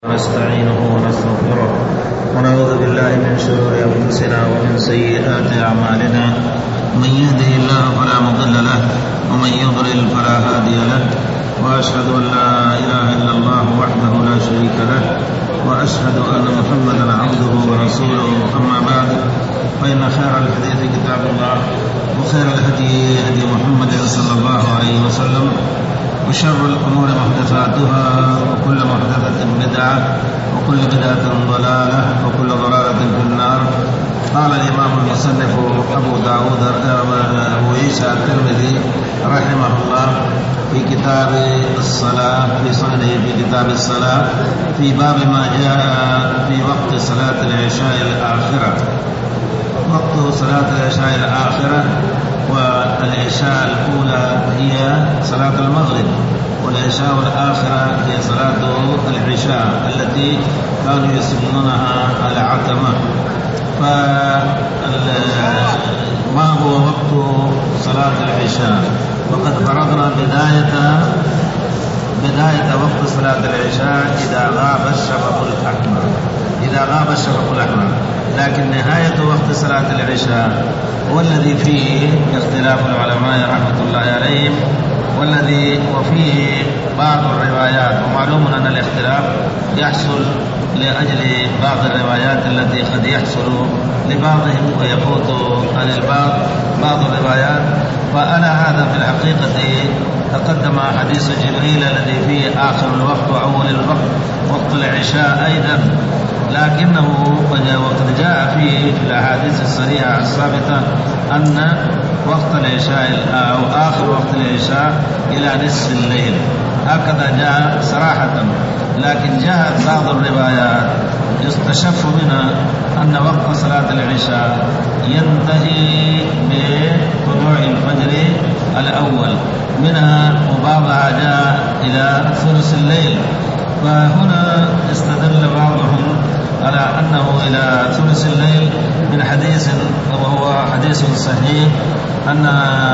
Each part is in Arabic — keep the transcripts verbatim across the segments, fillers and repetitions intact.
ونستعينه ونستغفره ونعوذ بالله من شرور أنفسنا ومن سيئات أعمالنا، من يهده الله فلا مضل له ومن يضلل فلا هادي له، وأشهد أن لا إله إلا الله وحده لا شريك له، وأشهد أن محمدا عبده ورسوله. أما بعد، فإن خير الحديث كتاب الله، وخير الهدي هدي محمد صلى الله عليه وسلم، وشر الأمور محدثاتها، وكل محدثة بدعة، وكل بدعة ضلالة، وكل ضلالة في النار. قال الإمام المصنف أبو داود أبو عيسى الترمذي رحمه الله في كتاب الصلاة في سنده في كتاب الصلاة في باب ما جاء في وقت صلاة العشاء الآخرة. وقت صلاة العشاء الآخرة، والعشاء الأولى هي صلاة المغرب، والعشاء الآخرة هي صلاة العشاء التي كانوا يسمونها العتمة. فما هو وقت صلاة العشاء؟ وقد فرضنا بداية بداية وقت صلاة العشاء إذا غاب الشفق الأحمر إذا غاب الشفق الأحمر لكن نهاية وقت صلاة العشاء هو الذي فيه اختلاف العلماء رحمة الله عليهم، والذي وفيه بعض الروايات. ومعلوم أن الاختلاف يحصل لأجل بعض الروايات التي قد يحصل لبعضهم ويفوت عن البعض بعض الروايات. فأنا هذا في الحقيقة تقدم حديث جبريل الذي فيه آخر الوقت وأول الوقت وقت العشاء أيضا، لكنه وقد جاء فيه في الأحاديث الصحيحة الثابتة أن وقت العشاء أو آخر وقت العشاء إلى نصف الليل، هكذا جاء صراحة. لكن جاءت بعض الروايات يستشف منها أن وقت صلاة العشاء ينتهي بطلوع الفجر الأول منها، وبعضها جاء إلى ثلث الليل. فهنا استدل بعضهم على أنه إلى ثلث الليل من حديث، وهو حديث صحيح، أن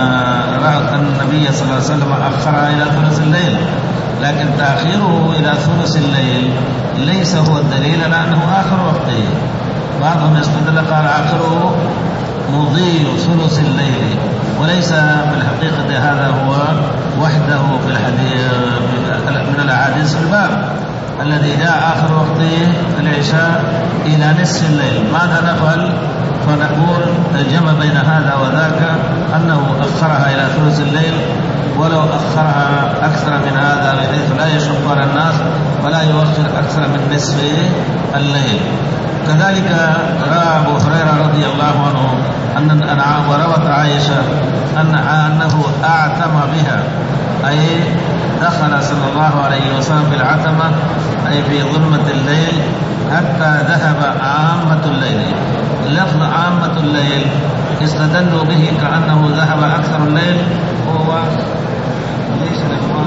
النبي صلى الله عليه وسلم أخرها إلى ثلث الليل. لكن تأخيره إلى ثلث الليل ليس هو الدليل على أنه آخر وقته. بعضهم استدل قال آخره مضي ثلث الليل، وليس في الحقيقة هذا هو وحده في الحديث من الأحاديث الباب الذي جاء آخر وقت العشاء إلى نصف الليل. ماذا نفعل؟ فنقول الجمع بين هذا وذاك أنه أخرها إلى ثلث الليل، ولو أخرها أكثر من هذا بحيث لا يشق على الناس ولا يؤخر أكثر من نصف الليل. كذلك رأى أبو هريرة رضي الله عنه أن وروت عائشة أن أنه أعتم بها، أي دخل صلى الله عليه وسلم في العتمة أي في ظلمة الليل حتى ذهب عامة الليل. لفظ عامة الليل استدلوا به كأنه ذهب أكثر الليل، وهو ليس الإخوان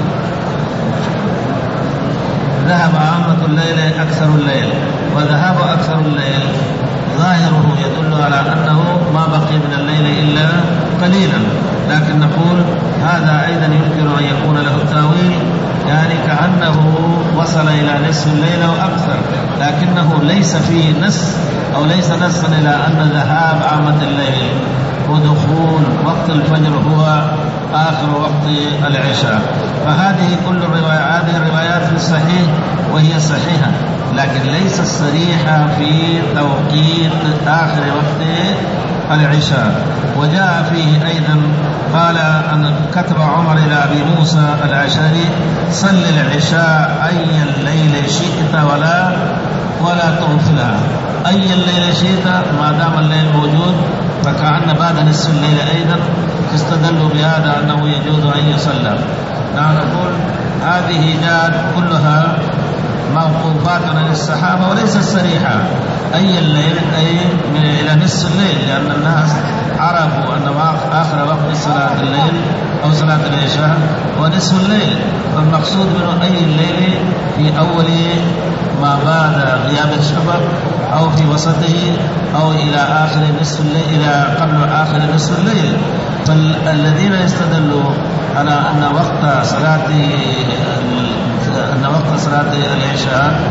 ذهب عامة الليل أكثر الليل، وذهاب أكثر الليل ظاهره يدل على أنه ما بقي من الليل إلا قليلا. لكن نقول هذا أيضا يمكن أن يكون له تاويل، يعني كأنه وصل إلى نصف الليل أو أكثر، لكنه ليس فيه نص أو ليس نصا إلى أن ذهاب عامة الليل ودخول وقت الفجر هو آخر وقت العشاء. فهذه كل الروايات هذه الروايات في الصحيح وهي صحيحة، لكن ليست صريحة في توقيت آخر وقت العشاء. وجاء فيه أيضا قال أن كتب عمر إلى أبي موسى الأشعري: صل العشاء أي الليل شئت ولا ولا تغفلها. أي الليل شئت ما دام الليل موجود، فكأن بعد نصف الليل أيضا استدلوا بهذا أنه يجوز أن يصلى. نحن نقول هذه جاءت كلها موقوفات عن الصحابة وليست صريحة. أي الليل أي من إلى نصف الليل، لأن الناس عرفوا أن آخر وقت صلاة الليل أو صلاة العشاء ونصف الليل، فالمقصود منه أي الليل في أول ما بعد غياب الشفق أو في وسطه أو إلى آخر نصف الليل، إلى قبل آخر نصف الليل. فالذين يستدلوا على أن وقت صلاة أن وقت صلاة العشاء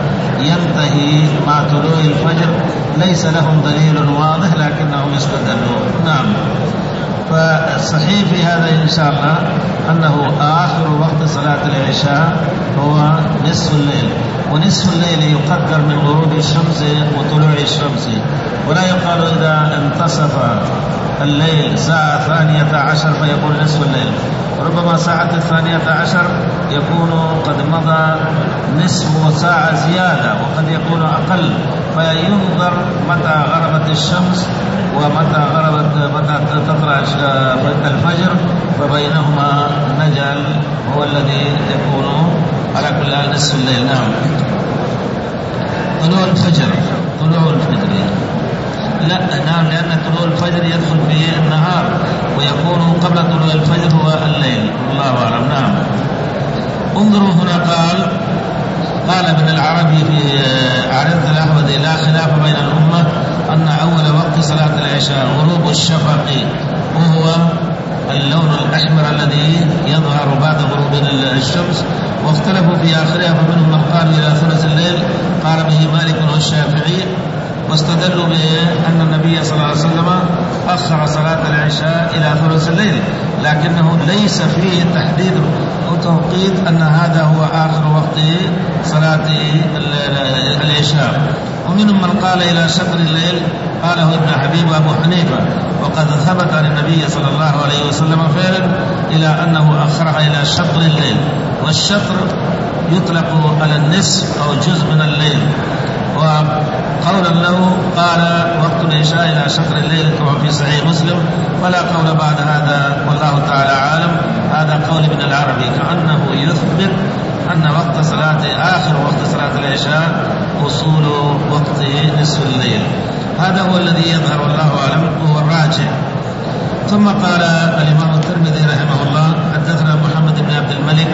ينتهي مع طلوع الفجر ليس لهم دليل واضح لكنهم استدلوا. نعم. فالصحيح في هذا إن شاء الله أنه آخر وقت صلاة العشاء هو نصف الليل، ونصف الليل يقدر من غروب الشمس وطلوع الشمس، ولا يقال إذا انتصف الليل ساعة ثانية عشر فيكون نصف الليل، ربما ساعة الثانية عشر يكون قد مضى نصف ساعة زيادة وقد يكون أقل، فينظر متى غربت الشمس ومتى غربت متى تطلع الفجر، فبينهما نجل هو الذي يكون على كل حال نصف الليل. نعم. طلوع الفجر طلوع الفجر لا نعم، لأن طلوع الفجر يدخل في النهار ويكون قبل طلوع الفجر هو الليل، الله أعلم. نعم. انظروا هنا قال قال ابن العربي في عرض الأحمدي: لا خلاف بين الأمة أن أول وقت صلاة العشاء غروب الشفق وهو اللون الأحمر الذي يظهر بعد غروب الشمس، واختلفوا في آخرها، فمنهم من قال إلى ثلث الليل قال به مالك والشافعي، واستدلوا بأن النبي صلى الله عليه وسلم أخر صلاة العشاء إلى ثلث الليل، لكنه ليس فيه تحديد وتوقيت أن هذا هو آخر وقت صلاة العشاء. ومنهم من قال إلى شطر الليل، قاله ابن حبيب وأبو حنيفة، وقد ثبت عن النبي صلى الله عليه وسلم فعلا إلى أنه أخرها إلى شطر الليل، والشطر يطلق على النصف أو جزء من الليل. وقولا له قال وقت العشاء إلى شطر الليل كما في صحيح مسلم، ولا قول بعد هذا والله تعالى عالم. هذا قول ابن العربي كأنه يثبت أن وقت صلاة آخر وقت صلاة العشاء وصول وقت نصف الليل، هذا هو الذي يظهر والله أعلم وهو الراجح. ثم قال الإمام الترمذي رحمه الله: حدثنا محمد بن عبد الملك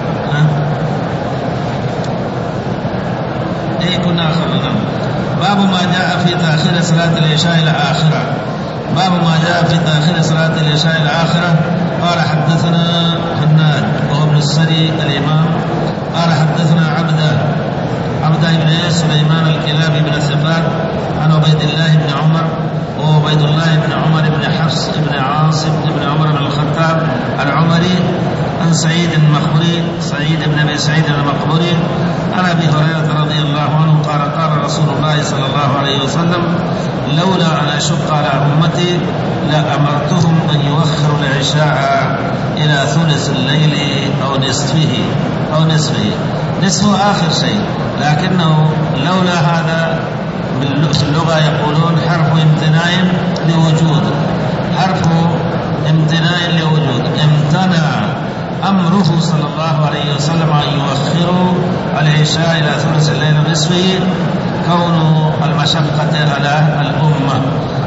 أي كنا آخر. باب ما جاء في تأخير صلاة العشاء إلى آخرة. باب ما جاء في تأخير صلاة العشاء إلى آخرة. قال حدثنا حناد وهو ابن السري الإمام قال حدثنا عبده عبده بن سليمان الكلابي بن الثقات عن عبيد الله بن عمر وعبيد الله بن عمر بن حفص بن عاصم بن عمر بن الخطاب العمري عن سعيد المقبري سعيد بن أبي سعيد المقبري عن أبي هريرة رضي الله عنه قال قال رسول الله صلى الله عليه وسلم: لولا أن أشق على أمتي لأمرتهم أن يؤخروا العشاء إلى ثلث الليل أو نصفه أو نصفه نصفه آخر شيء، لكنه لولا هذا في اللغة يقولون حرف امتناع لوجود، حرف امتناع لوجود. امتنع أمره صلى الله عليه وسلم أن يؤخروا العشاء إلى ثلث الليل ونصفه كون المشقة على الأمة.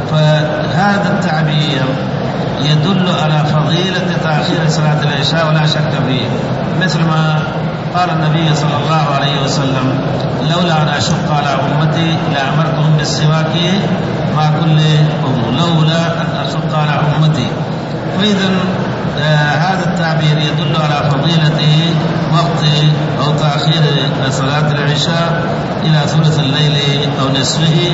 فهذا التعبير يدل على فضيلة تأخير صلاة العشاء ولا شك فيه، مثل ما قال النبي صلى الله عليه وسلم: لولا أن أشق على أمتي لأمرتهم بالسواك مع كل وضوء، لولا أن أشق على أمتي. فإذا آه هذا التعبير يدل على فضيلة وقت أو تأخير صلاة العشاء إلى ثلث الليل أو نصفه،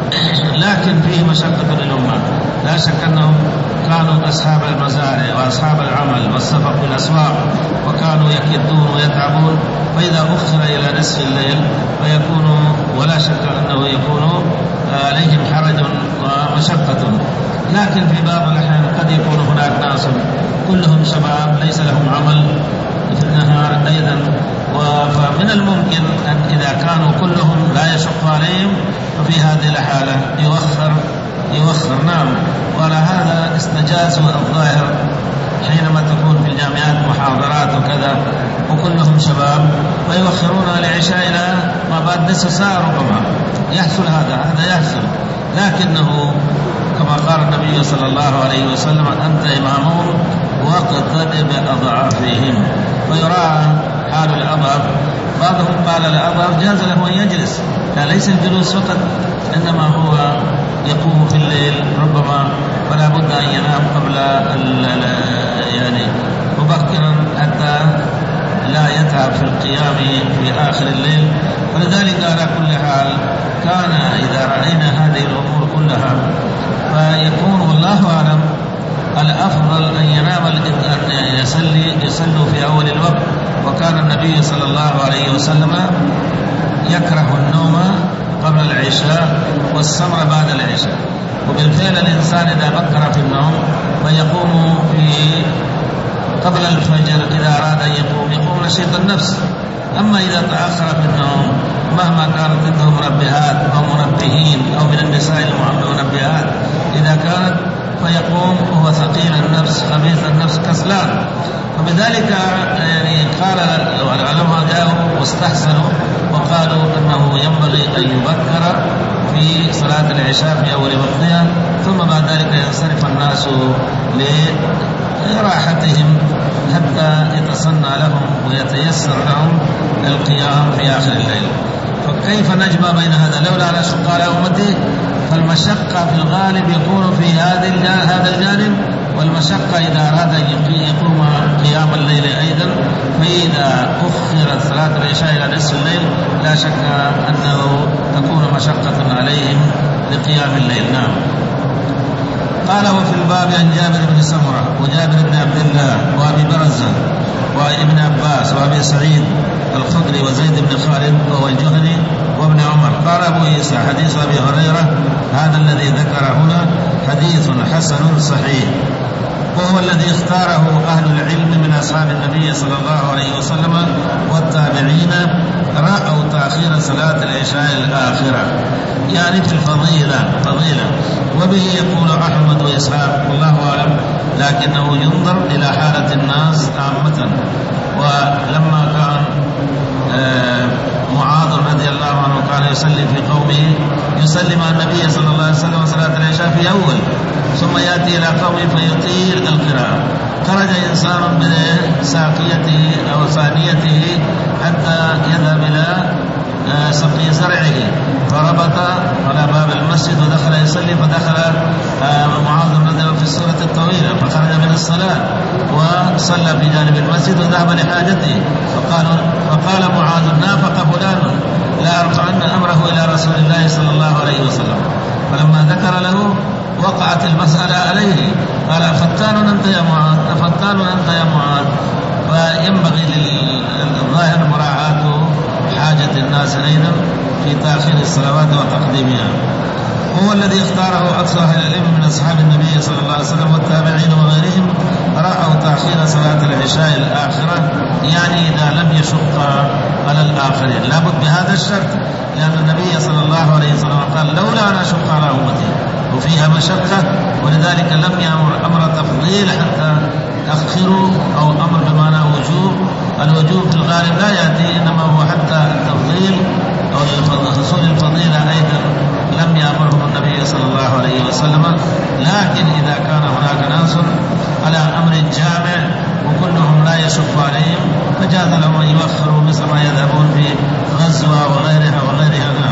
لكن فيه مشقة للأمة. لا شك أنهم كانوا أصحاب المزارع وأصحاب العمل والسفر في الأسواق، وكانوا يكدون ويتعبون، فإذا أخر إلى نصف الليل فيكون ولا شك أنه يكون عليهم حرج ومشقة. لكن في بعض الأحيان قد يكون هناك ناس كلهم شباب ليس لهم عمل في النهار أيضا، فمن الممكن أن إذا كانوا كلهم لا يشق عليهم ففي هذه الحالة يؤخر يؤخر نعم. وعلى هذا استجازوا الظاهر حينما تكون في الجامعات محاضرات وكذا وكلهم شباب ويؤخرون العشاء إلى ما بعد نصف ساعة ربما يحصل هذا هذا يحصل، لكنه كما قال النبي صلى الله عليه وسلم: أنت إمامهم واقتد بأضعافهم. ويراعى حال الأضعف. بعضهم قال الأضعف جاز له أن يجلس، ليس الجلوس فقط، إنما هو يقوم في الليل ربما، فلا بد أن ينام قبل يعني مبكرا حتى لا يتعب في القيام في آخر الليل. ولذلك على كل حال كان إذا رأينا هذه الأمور كلها فيكون والله أعلم الأفضل أن ينام أن يصلي يصلوا في أول الوقت. وكان النبي صلى الله عليه وسلم يكره النوم قبل العشاء والسمر بعد العشاء. وبالفعل الإنسان إذا بكر في النوم فيقوم في قبل الفجر إذا أراد أن يقوم يقوم نشيط النفس. أما إذا تأخر في النوم مهما كانت عنده منبهات أو منبهين أو من النساء المنبهات إذا كانت فيقوم وهو ثقيل النفس خبيث النفس كسلان. فبذلك يعني قال العلماء جاءوا واستحسنوا وقالوا أنه ينبغي أن يبكر في صلاة العشاء في أول وقتها، ثم بعد ذلك ينصرف الناس لراحتهم حتى يتصنع لهم ويتيسر لهم القيام في آخر الليل. فكيف نجمع بين هذا؟ لولا أن أشق على أمتي فالمشقة في الغالب يكون في هذا الجانب، والمشقة إذا أراد أن يقوم قيام الليل أيضا. فإذا أخرت صلاة العشاء إلى نصف الليل لا شك أنه تكون مشقة عليهم لقيام الليل. نعم. قال وفي الباب عن جابر بن سمرة وجابر بن عبد الله وأبي برزة وابن عباس وأبي سعيد الخدري وزيد بن خالد وهو الجهني وابن عمر. قال أبو عيسى حديث أبي هريرة هذا الذي ذكر هنا حديث حسن صحيح، وهو الذي اختاره أهل العلم من أصحاب النبي صلى الله عليه وسلم والتابعين رأوا تأخير صلاة العشاء الآخرة يعني في الفضيلة فضيلة. وبه يقول أحمد وإسحاق والله أعلم، لكنه ينظر إلى حالة الناس عامة. ولما كان معاذ رضي الله عنه كان يصلي في قومه يصلي مع النبي صلى الله عليه وسلم صلاة العشاء في أول، ثم يأتي إلى قومه فيطيل القراءة. خرج إنسان من ساقيته أو ثانيته حتى يذهب إلى سقي زرعه فربط على باب المسجد ودخل يصلي، فدخل معاذ رضي الله في السورة الطويلة فخرج من الصلاة وصلى في جانب المسجد وذهب لحاجته. فقال, فقال معاذ نافق فلان لا أرفعن أمره إلى رسول الله صلى الله عليه وسلم. فلما ذكر له وقعت المسألة عليه قال فتان أنت يا معاذ فتان أنت يا معاذ. فينبغي للظاهر مراعاة حاجة الناس أيضا في تأخير الصلوات وتقديمها. هو الذي اختاره أكثر أهل العلم من أصحاب النبي صلى الله عليه وسلم والتابعين وغيرهم رأوا تأخير صلاة العشاء الآخرة يعني إذا لم يشق على الآخرين. لابد بهذا الشرط، لأن النبي صلى الله عليه وسلم قال لولا أن أشق على أمتي وفيها مشقة، ولذلك لم يأمر أمر تفضيل حتى أخروا أو أمر بمعنى وجوب. الوجوب في الغالب لا يأتي، إنما هو حتى التفضيل أو حصول الفضيلة أيضا لم يأمرهم النبي صلى الله عليه وسلم. لكن إذا كان هناك ناس على أمر جامع وكلهم لا يشق عليهم فجاز لهم أن يوخروا مثل ما يذهبون في غزوة وغيرها وغيرها. نعم.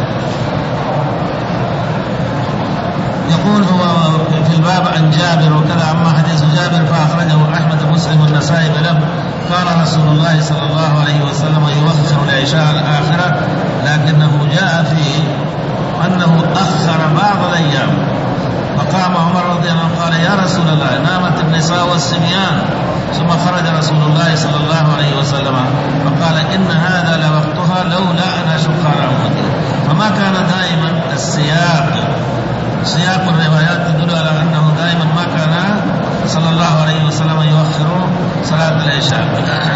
يقول هو في الباب عن جابر وكذا. أما حديث جابر فأخرجه أحمد ومسلم والنسائي بلفظ قال رسول الله صلى الله عليه وسلم يوخر العشاء الآخرة، لكنه جاء فيه أنه أخر بعض الأيام. فقام عمر رضي الله عنه قال يا رسول الله نامت النساء والصبيان، ثم خرج رسول الله صلى الله عليه وسلم فقال إن هذا لوقتها لولا أن أشق على أمتي. فما كان دائما السياق سياق الروايات تدل على أنه دائما ما كان صلى الله عليه وسلم يؤخر صلاة العشاء.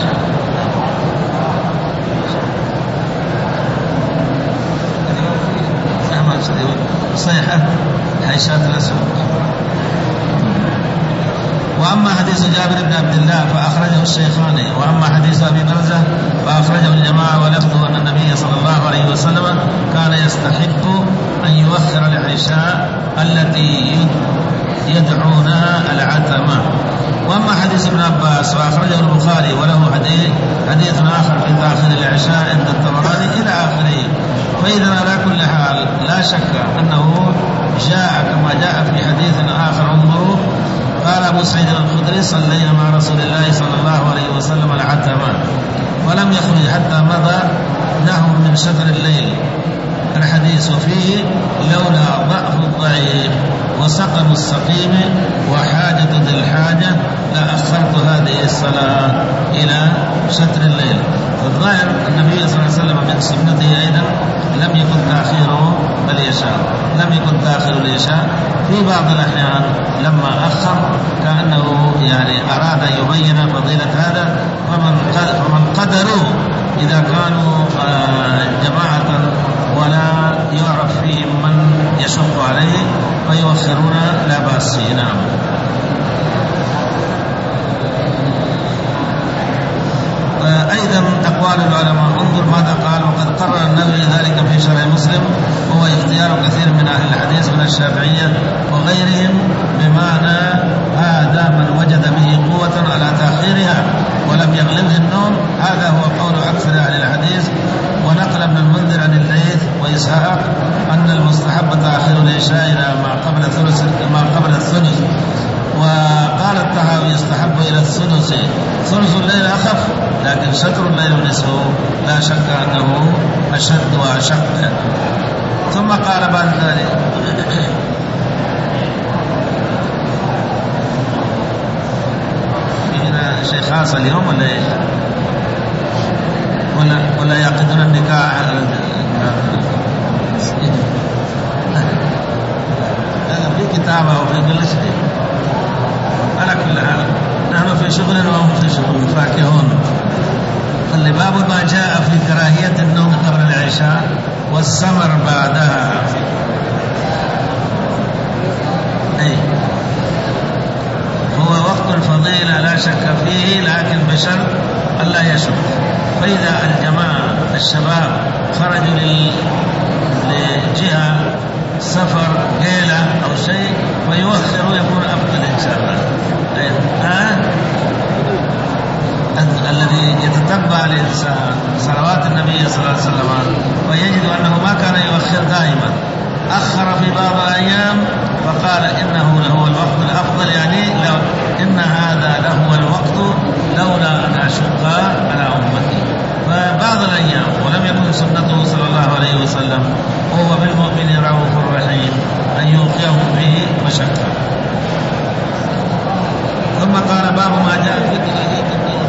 صيحة عائشة الأسود. وأما حديث جابر بن عبد الله فأخرجه الشيخان. وأما حديث أبي برزة فأخرجه الجماعة ولفظه أن النبي صلى الله عليه وسلم كان يستحق أن يؤخر العشاء التي يدعونها العتمة. وأما حديث ابن عباس فأخرجه البخاري وله حديث حديث آخر في تأخير العشاء عند الطبراني إلى آخره. فإذا على كل حال لا شك أنه جاء كما جاء في حديث آخر انظروا قال أبو سعيد الخدري صلينا مع رسول الله صلى الله عليه وسلم العتمة ولم يخرج حتى مضى نحو من شطر الليل. الحديث فيه لولا ضعف الضعيف وسقم السقيم وحاجة ذي الحاجة لأخرت هذه الصلاة إلى شطر الليل. فالظاهر النبي صلى الله عليه وسلم من سنته أيضا لم يكن تأخيره العشاء لم يكن تأخير العشاء في بعض الأحيان لما أخر كأنه يعني أراد أن يبين فضيلة هذا. فمن قدروا إذا كانوا جماعة ولا يعرف فيهم من يشق عليه فيؤخرون لا بأس. نعم. أيضا أقوال العلماء انظر ماذا قال. وقد قرر النووي ذلك في شرح مسلم وهو اختيار كثير من أهل الحديث من الشافعية وغيرهم بمعنى هذا من وجد به قوة على تأخيرها ولم يغلبه النوم. هذا هو قول أكثر أهل الحديث. ونقل ابن المنذر عن الليث وإسحاق أن المستحب تأخير العشاء إلى ما قبل الثلث ما قبل الثلث. وقال الطحاوي يستحب إلى الثلث. ثلث الليل أخف لكن شطر الليل ونصفه لا شك أنه أشد وأشق. ثم قال بعد ذلك هنا شيء خاص اليوم ولا إيه؟ ولا ولا يعقدون النكاح هذا في كتابة وفي كل شيء. على كل حال نحن في شغل وهم في شغل فاكهون. قال باب ما جاء في كراهية النوم قبل العشاء والسمر بعدها. أي هو وقت الفضيلة لا شك فيه لكن بشرط ألا يشق. فإذا الجماعة الشباب خرجوا لجهة سفر قيلة أو شيء فيؤخروا يكون أفضل إن شاء الله. ها الذي يتتبع الإنسان صلوات النبي صلى الله عليه وسلم ويجد أنه ما كان يؤخر دائما أخر في بعض الأيام فقال إنه له الوقت الأفضل يعني لو إن هذا له الوقت لولا أن أشق على أمتي. فبعض الأيام ولم يكن سنته صلى الله عليه وسلم وهو بالمؤمن رؤوف رحيم أن يوقعه به مشقة. ثم قال باب ما جاء في كراهية النوم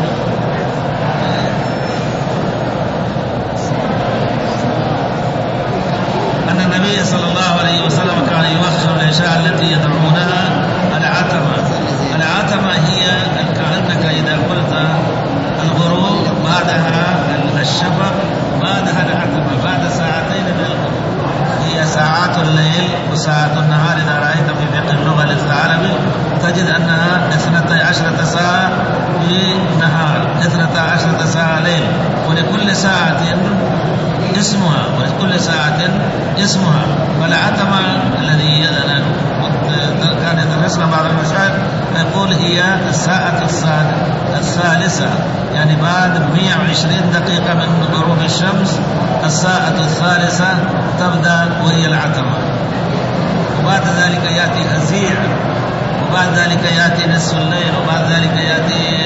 أن النبي صلى الله عليه وسلم كان يؤخر العشاء التي يدعونها العتمة. العتمة هي كأنك إذا قلت الغروب بعدها الشفق بعدها العتمة بعد ساعتين من الغروب. هي ساعات الليل وساعات النهار. إذا رأيت في فقه اللغة العربي تجد أنها اثنتي عشرة ساعة في نهار اثنتي عشرة ساعة ليل ولكل ساعة اسمها ولكل ساعة اسمها. فالعتمة الذي كان يدرسنا بعض المشايخ يقول هي الساعة الثالثة يعني بعد مئة وعشرين دقيقة من غروب الشمس الساعة الثالثة تبدأ وهي العتمة. وبعد ذلك يأتي هزيع وبعد ذلك يأتي نصف الليل وبعد ذلك يأتي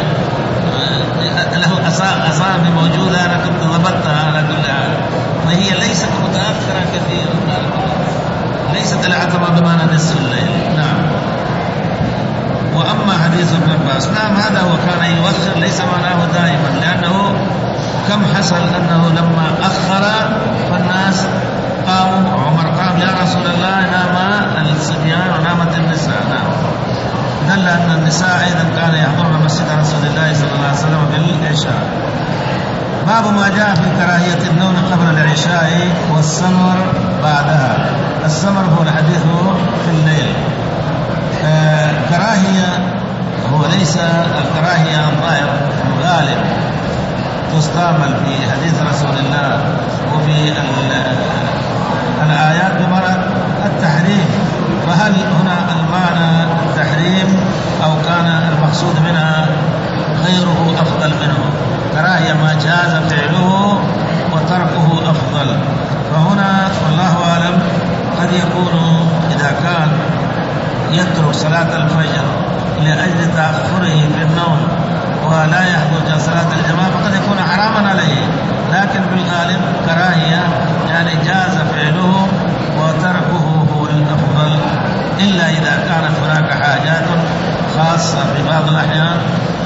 له أسامي موجودة أنا كنت ضبطتها على كل حال. وهي ليست متأخرة كثيرا ليست العتمة بمعنى نصف الليل. نعم. وأما حديث ابن عباس نعم هذا هو كان يؤخر ليس معناه دائما لأنه كم حصل أنه لما أخر فالناس قاموا عمر قام يا رسول الله نام الصبيان ونامت النساء. نعم دل أن النساء أيضا كان يحضرن مسجد رسول الله صلى الله عليه وسلم بالعشاء. باب ما جاء في كراهية النوم قبل العشاء والسمر بعدها. السمر هو الحديث في الليل. آه كراهية هو ليس الكراهية الظاهر الغالب تستعمل في حديث رسول الله وفي الآيات بمعنى التحريم. فهل هنا المعنى التحريم أو كان المقصود منها غيره أفضل منه؟ كراهية ما جاز فعله وتركه أفضل. فهنا والله أعلم قد يكون إذا كان يترك صلاة الفجر لأجل تأخره في النوم ولا يحضر صلاة الجماعة فقد يكون حراما عليه، لكن بالغالب كراهية، يعني جاز فعله وتركه هو الأفضل، إلا إذا كانت هناك حاجات خاصة في بعض الأحيان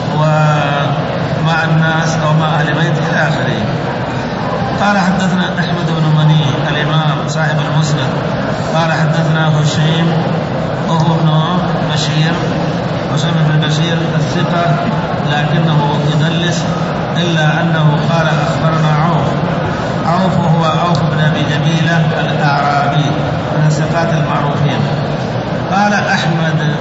ومع الناس أو مع أهل بيت إلى آخره. قال حدثنا أحمد بن مني الإمام صاحب المسند قال حدثنا هشيم وهو ابن بشير، هشيم بن بشير الثقة لكنه يدلس، إلا أنه قال أخبرنا عوف. عوف هو عوف بن أبي جميلة الأعرابي من الثقات المعروفين. قال أحمد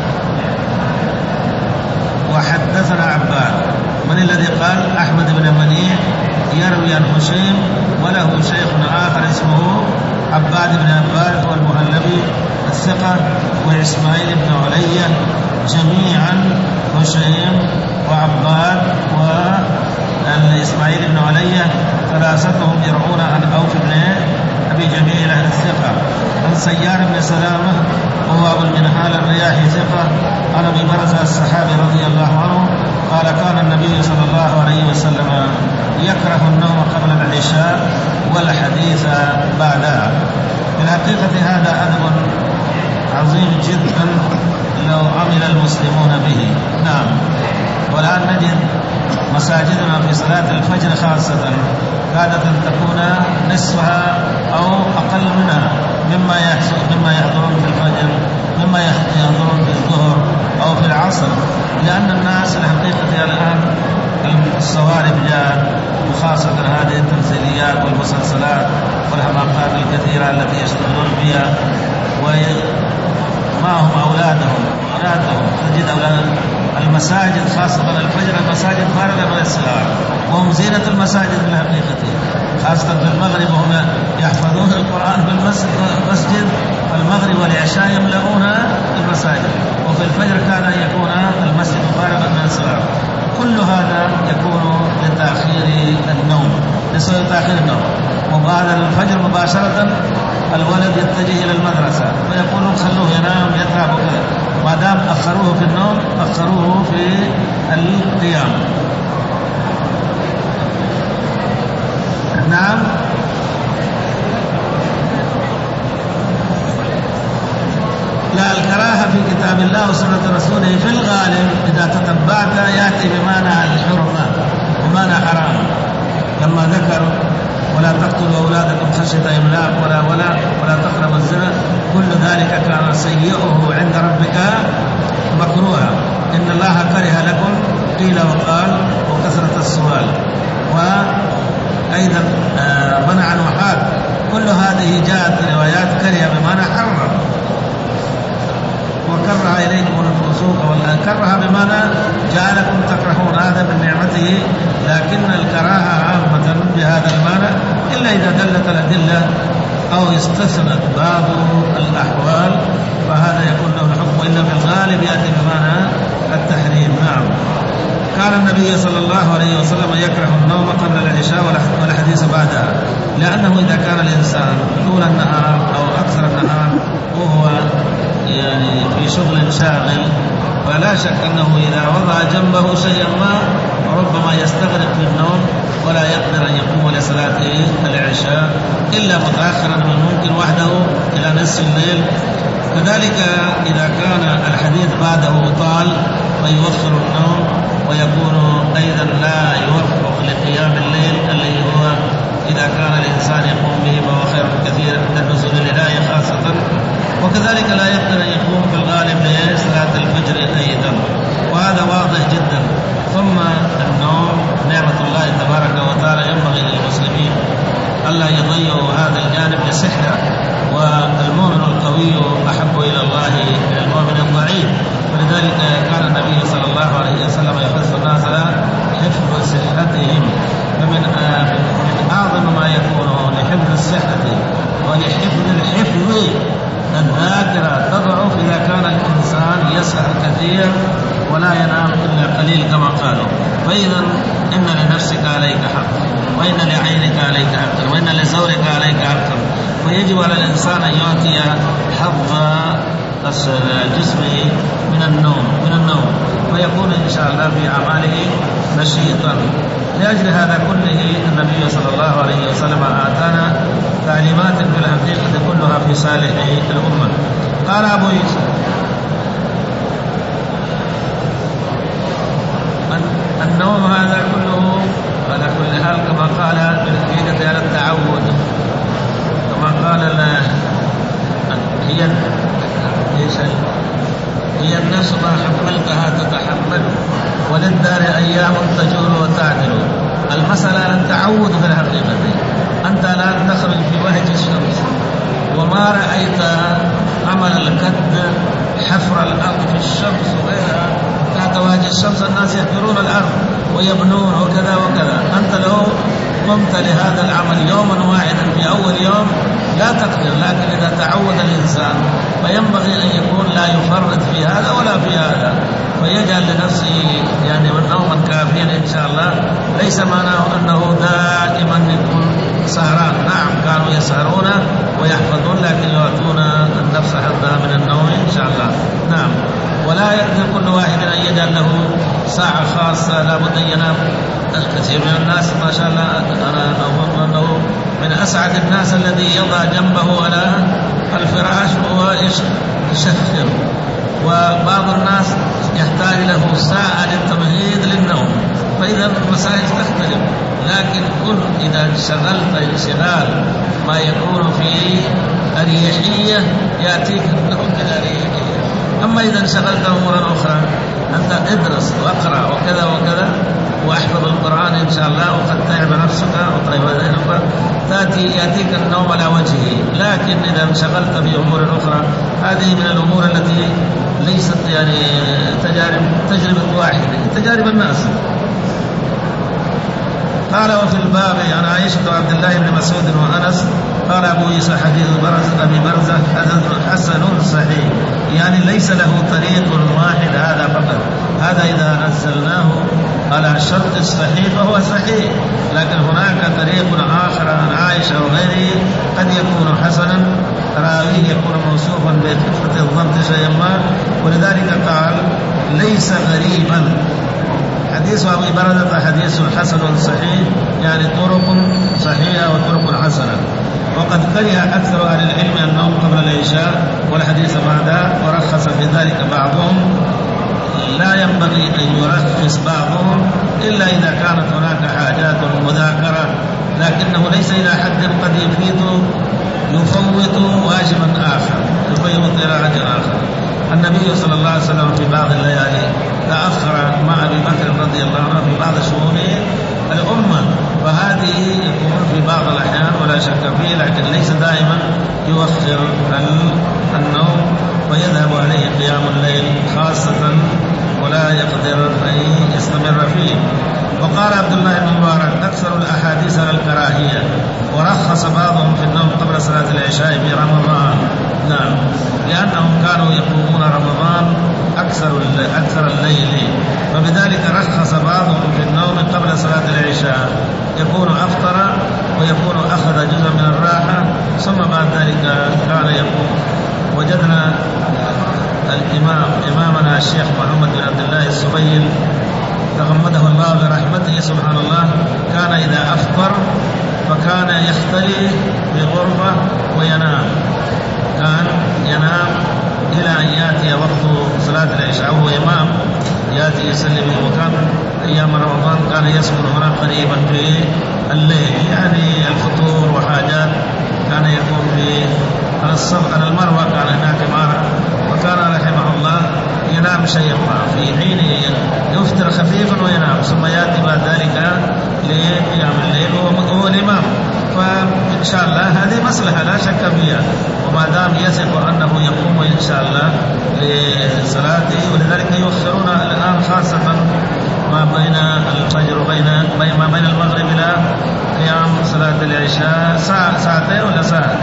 وحدثنا عباد. من الذي قال؟ أحمد بن منيع يروي عن هشيم وله شيخ آخر اسمه عباد بن عباد هو المهلبي الثقة، وإسماعيل بن علية، جميعا هشيم وعباد وإسماعيل بن علية ثلاثتهم يروون عن عوف بن أبي جميلة الثقة، عن سيار بن سلامة وهو أبو المنهال الرياحي ثقة، عن أبي برزة الصحابي رضي الله عنه قال كان النبي صلى الله عليه وسلم يكره النوم قبل العشاء والحديث بعدها. في الحقيقة هذا أدب عظيم جدا لو عمل المسلمون به. نعم. والآن نجد مساجدنا في صلاة الفجر خاصة كادت أن تكون نصفها أو أقل منها مما يحصل مما يحضرون في الفجر، مما يحضرون في الظهر أو في العصر، لأن الناس الحقيقة الآن الصوارف جاءت، وخاصة هذه التمثيليات والمسلسلات والحلقات الكثيرة التي يشتغلون بها، ومعهم أولادهم أولادهم تجد أولاد المساجد خاصة الفجر المساجد فارغة من الصغار، وهم زينة المساجد في الحقيقة، خاصة في المغرب وهم يحفظون القرآن في المسجد، المغرب والعشاء يملؤون المساجد، وفي الفجر كان يكون المسجد فارغا من الصغار. كل هذا يكون لتأخير النوم، لسبب تأخير النوم. وبعد الفجر مباشرة الولد يتجه إلى المدرسة ويقولون خلوه ينام يتعب وكذا، ما دام أخروه في النوم أخروه في القيام. نعم. لا، الكراهة في كتاب الله وسنة رسوله في الغالب إذا تتبعت يأتي بمعنى الحرمة، بمعنى حرام، لما ذكر ولا تقتلوا أولادكم خشية إملاق ولا ولا ولا تقربوا الزنا، كل ذلك كان سيئه عند ربك مكروها. إن الله كره لكم قيل وقال وكثرة السؤال، وأيضا منع وحاد، كل هذه جاءت روايات كره بمعنى حرم. وكره إليكم الفسوق والكره بمعنى جعلكم تكرهون، هذا من نعمته، لكن الكراهة عامة بهذا المعنى إلا إذا دلت الأدلة أو استثنت بعض الأحوال فهذا يكون له الحكم، إلا في الغالب يأتي بمعنى التحريم. نعم. كان النبي صلى الله عليه وسلم يكره النوم قبل العشاء والحديث بعدها، لأنه إذا كان الإنسان طول النهار أو أكثر النهار وهو يعني في شغل شاغل، فلا شك أنه إذا وضع جنبه شيئا ما ربما يستغرق في النوم ولا يقدر أن يقوم لصلاة العشاء إلا متأخرا، من ممكن وحده إلى نصف الليل. كذلك إذا كان الحديث بعده طال فيوفر النوم، ويكون أيضا لا يوفق لقيام الليل الذي هو إذا كان الإنسان يقوم به فهو خير كثير عند نزول الهداية خاصة، وكذلك لا يقدر أن يقوم في الغالب لصلاة الفجر أيضا، وهذا واضح جدا. ثم النوم نعمة الله تبارك وتعالى، ينبغي للمسلمين ألا يضيعوا هذا الجانب لسحره، والمؤمن القوي أحب إلى الله من المؤمن الضعيف، ولذلك كان النبي صلى الله عليه وسلم يحث الناس على حفظ صحتهم، فمن أعظم ما يكون لحفظ الصحة ولحفظ الحفظ الذاكرة تضعف إذا كان الإنسان يسهر كثير ولا ينام إلا قليل كما قالوا. فإذا إن لنفسك عليك حق، وإن لعينك عليك حق، وإن لزورك عليك حق، فيجب على الإنسان أن يعطي حظ جسمه من النوم من النوم ويكون إن شاء الله في أعماله نشيطا. لأجل هذا كله النبي صلى الله عليه وسلم آتانا تعليمات في الحقيقة كلها في صالح الأمة. قال أبو يوسف النوم هذا كله على كل حال كما قال بالحقيقة على التعود، كما قال هي هي النفس ما حملتها تتحمل وللدار أيام تجول وتعدل. المسألة أن تعود في الحقيقة، أنت لا تخرج في وهج الشمس وما رأيت عمل الكد حفر الأرض في الشمس وغيرها تحت وهج الشمس الناس يحفرون الأرض ويبنون وكذا وكذا. أنت لو قمت لهذا العمل يوما واحدا في أول يوم لا تقدر، لكن إذا تعود الإنسان فينبغي أن يكون لا يفرط في هذا ولا في هذا، فيجعل لنفسه يعني نوما كافيا إن شاء الله. ليس معناه أنه دائما يكون سهران، نعم كانوا يسهرون ويحفظون لكن يعطون النفس حظها من النوم إن شاء الله. نعم، ولا يقدر كل واحد أن يجعل له ساعة خاصة لا بد أن ينام. الكثير من الناس ما شاء الله أنا أظن أنه من أسعد الناس الذي يضع جنبه على الفراش وهو يشفر، وبعض الناس يحتاج له ساعة للتمهيد للنوم. فإذا المسائل تختلف، لكن كن إذا انشغلت انشغال ما يكون فيه أريحية يأتيك النوم بالأريحية. أما إذا انشغلت أمورا أخرى أنت ادرس وأقرأ وكذا وكذا واحفظ القرآن إن شاء الله وقد تعب نفسك وطيب ذهنك تأتي يأتيك النوم على وجهه. لكن إذا انشغلت بأمور أخرى هذه من الأمور التي ليست يعني تجارب تجربة واحدة، تجارب الناس. قال وفي الباب عن عائشة وعبد الله بن مسعود وأنس قال أبو عيسى حديث برز أبي برزة حسن صحيح، يعني ليس له طريق واحد هذا فقط. هذا إذا نزلناه على شرط الصحيح فهو صحيح، لكن هناك طريق آخر عن عائشة وغيره قد يكون حسنا، راويه يكون موصوفا بخفة الضبط شيئا ما، ولذلك قال ليس غريبا. حديث أبي برزة حديث حسن صحيح، يعني طرق صحيحة وطرق حسنة. وقد كره أكثر أهل العلم النوم قبل العشاء والحديث بعدها، ورخص في ذلك بعضهم. لا ينبغي أن يرخص بعضهم إلا إذا كانت هناك حاجات مذاكرة، لكنه ليس إلى حد قد يفيد يفوت واجبا آخر، يفوت إلى حد آخر. النبي صلى الله عليه وسلم في بعض الليالي تأخر مع أبي بكر رضي الله عنه في بعض شؤون الأمة، فهذه يكون في بعض الأحيان ولا شك فيه، لكن ليس دائما يؤخر النوم ويذهب عليه قيام الليل خاصة ولا يقدر أن يستمر فيه. وقال عبد الله بن مبارك أكثر الأحاديث على الكراهية، ورخص بعضهم في النوم قبل صلاة العشاء في رمضان. نعم، لأنهم كانوا يقومون رمضان أكثر أكثر الليل، فبذلك رخص بعضهم في النوم قبل صلاة العشاء، يكون أفطر ويكون أخذ جزء من الراحة ثم بعد ذلك كان يقوم. وجدنا الإمام إمامنا الشيخ محمد بن عبد الله السبيل تغمده الله برحمته سبحان الله، كان إذا أفطر فكان يختلي بغرفة وينام، كان ينام إلى أن يأتي وقت صلاة العشاء وهو إمام يأتي يسلم. وكان أيام رمضان كان يسكن هنا قريبا في الليل، يعني الفطور وحاجات كان يكون في على الصف على المروة، كان هناك إمارة، وكان رحمه الله ينام شيئا ما في حين يفطر خفيفا وينام، ثم يأتي بعد ذلك لقيام الليل وهو الإمام. فإن شاء الله هذه مصلحة لا شك فيها، وما دام يثق أنه يقوم إن شاء الله لصلاته، ولذلك يؤخرون الآن خاصة ما بين الفجر وبين ما بين المغرب إلى قيام صلاة العشاء ساعة ساعتين ولا ساعة؟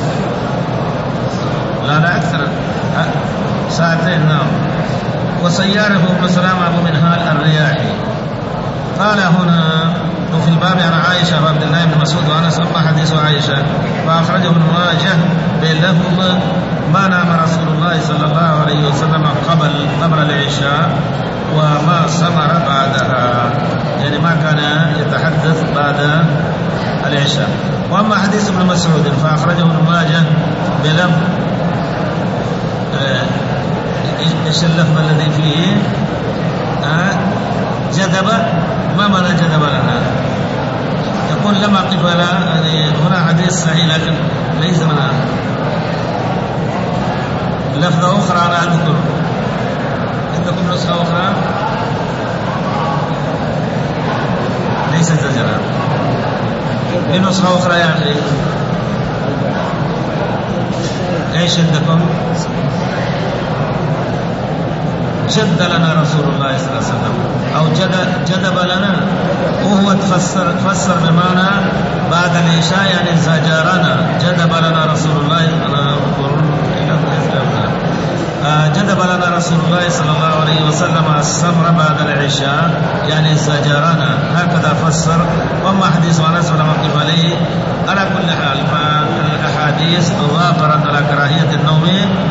لا لا أكثر، ساعتين. نعم. وسياره ابن سلام أبو منهال الرياحي قال هنا وفي الباب عن عائشة وعبد الله بن مسعود وأنس أما حديث عائشة فأخرجه ابن ماجه بلفظ ما نام رسول الله صلى الله عليه وسلم قبل قبل العشاء وما سمر بعدها، يعني ما كان يتحدث بعد العشاء. وأما حديث ابن مسعود فأخرجه ابن ماجه بلفظ ايش اللفظ الذي فيه آه جذب. ما معنى جذب لنا؟ يقول لما قبل، يعني هنا حديث صحيح لكن ليس منها لفظة أخرى أنا أذكر. عندكم نسخة أخرى؟ ليست زجرا. في نسخة أخرى يا أخي؟ ايش عندكم؟ جد لنا رسول الله صلى الله عليه وسلم أو جد جدب لنا، وهو تفسر تفسر بمعنى بعد العشاء يعني زجرنا. جدب لنا رسول الله آه جدب لنا رسول الله صلى الله عليه وسلم السمر بعد العشاء يعني زجرنا، هكذا فسر. وأما حديث أنس ولم أقف عليه. على كل حال فالأحاديث ظاهرت على كراهية النوم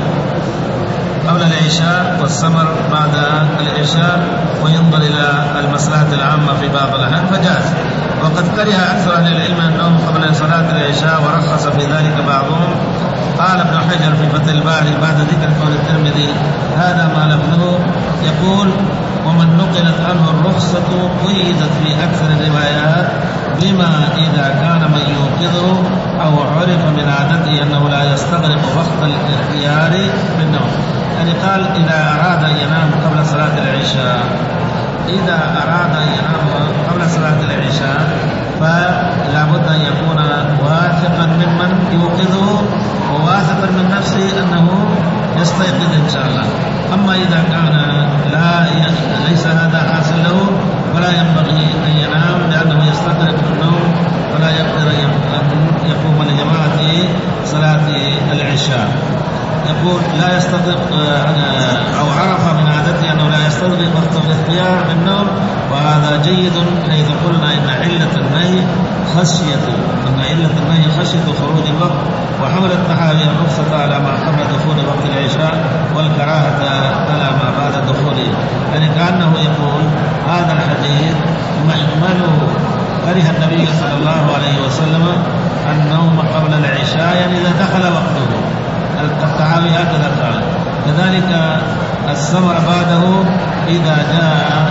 قبل العشاء والسمر بعد العشاء، وينظر إلى المصلحة العامة في بعض الأحيان فجاز. وقد كره أكثر أهل العلم النوم قبل صلاة العشاء ورخص في ذلك بعضهم. قال ابن حجر في فتح الباري بعد ذكر قول الترمذي هذا ما لفظه يقول ومن نقلت عنه الرخصة قيدت في أكثر الروايات بما إذا كان من يوقظه أو عرف من عادته أنه لا يستغرق وقت الاختيار بالنوم. يعني قال إذا أراد أن ينام قبل صلاة العشاء إذا أراد أن ينام قبل صلاة العشاء فلا بد أن يكون واثقا ممن يوقظه وواثقا من نفسه أنه يستيقظ إن شاء الله. أما إذا كان لا ليس هذا حاصل له فلا ينبغي أن ينام لأنه يستغرق النوم ولا يقدر أن يقوم لجماعة صلاة العشاء. يقول لا يستغرق أو عرف من عادته أنه لا يستغرق وقت الاختيار بالنوم، وهذا جيد حيث قلنا إن علة النهي خشية أن علة النهي خشية خروج الوقت، وحمل الطحاوي الرخصة على ما قبل دخول وقت العشاء والكراهة على ما بعد دخوله. يعني كأنه يقول هذا الحديث محمله كره النبي صلى الله عليه وسلم النوم قبل العشاء يعني إذا دخل وقته. الطحاوي هكذا قال. كذلك السمر بعده إذا جاء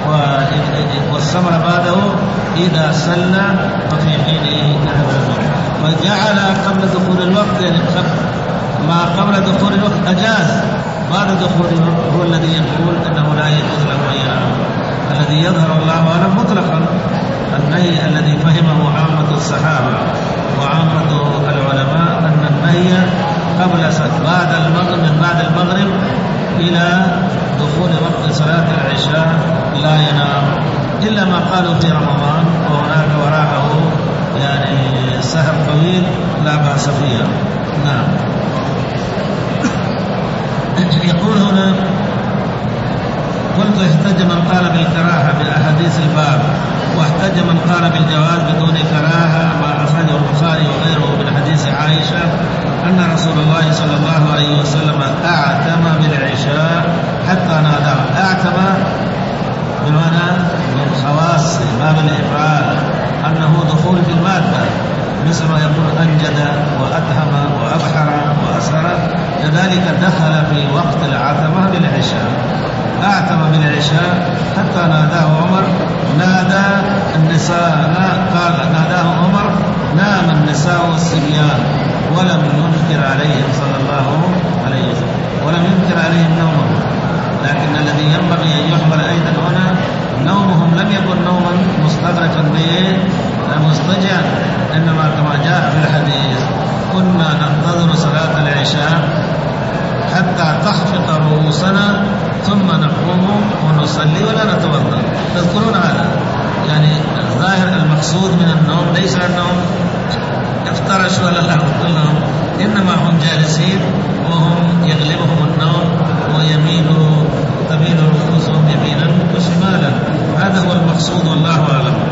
والسمر بعده إذا سلى ففي حين نهضه. فجعل قبل دخول الوقت يعني ما قبل دخول الوقت أجاز، بعد دخول الوقت هو الذي يقول أنه لا يجوز له أن ينام. الذي يظهر الله أعلم مطلقا النهي الذي فهمه عامة الصحابة وعامة العلماء أن النهي قبل بعد المغرب من بعد المغرب إلى دخول وقت صلاة العشاء لا ينام إلا ما قالوا في رمضان وهناك وراءه يعني سهر طويل لا بأس فيها. نعم. يقول هنا قلت احتج من قال بالكراهة بأحاديث الباب، واحتج من قال بالجواز بدون كراهة ما أخرجه البخاري وغيره من حديث عائشة أن رسول الله صلى الله عليه وسلم أعتم بالعشاء حتى ناداه. أعتم بمعنى من خواص باب الإفعال أنه دخول في المادة، مثل ما يقول أنجد وأتهم وأبحر وأسر، كذلك دخل في وقت العتمة بالعشاء. أعتم بالعشاء حتى ناداه عمر. نادى النساء قال ناداه عمر نام النساء والصبيان ولم ينكر عليهم صلى الله عليه وسلم، ولم ينكر عليهم نومهم. لكن الذي ينبغي أن يحمل أيضا هنا نومهم لم يكن نوما مستغرقا به مستجعا، إنما كما جاء في الحديث كنا ننتظر صلاة العشاء حتى تخفق رؤوسنا ثم نقوم ونصلي ولا نتوضا. تذكرون هذا؟ يعني الظاهر المقصود من النوم ليس أنهم افترشوا على الأرض كلهم، إنما هم جالسين وهم يغلبهم النوم ويميلوا تميل رؤوسهم يمينا وشمالا. هذا هو المقصود والله أعلم.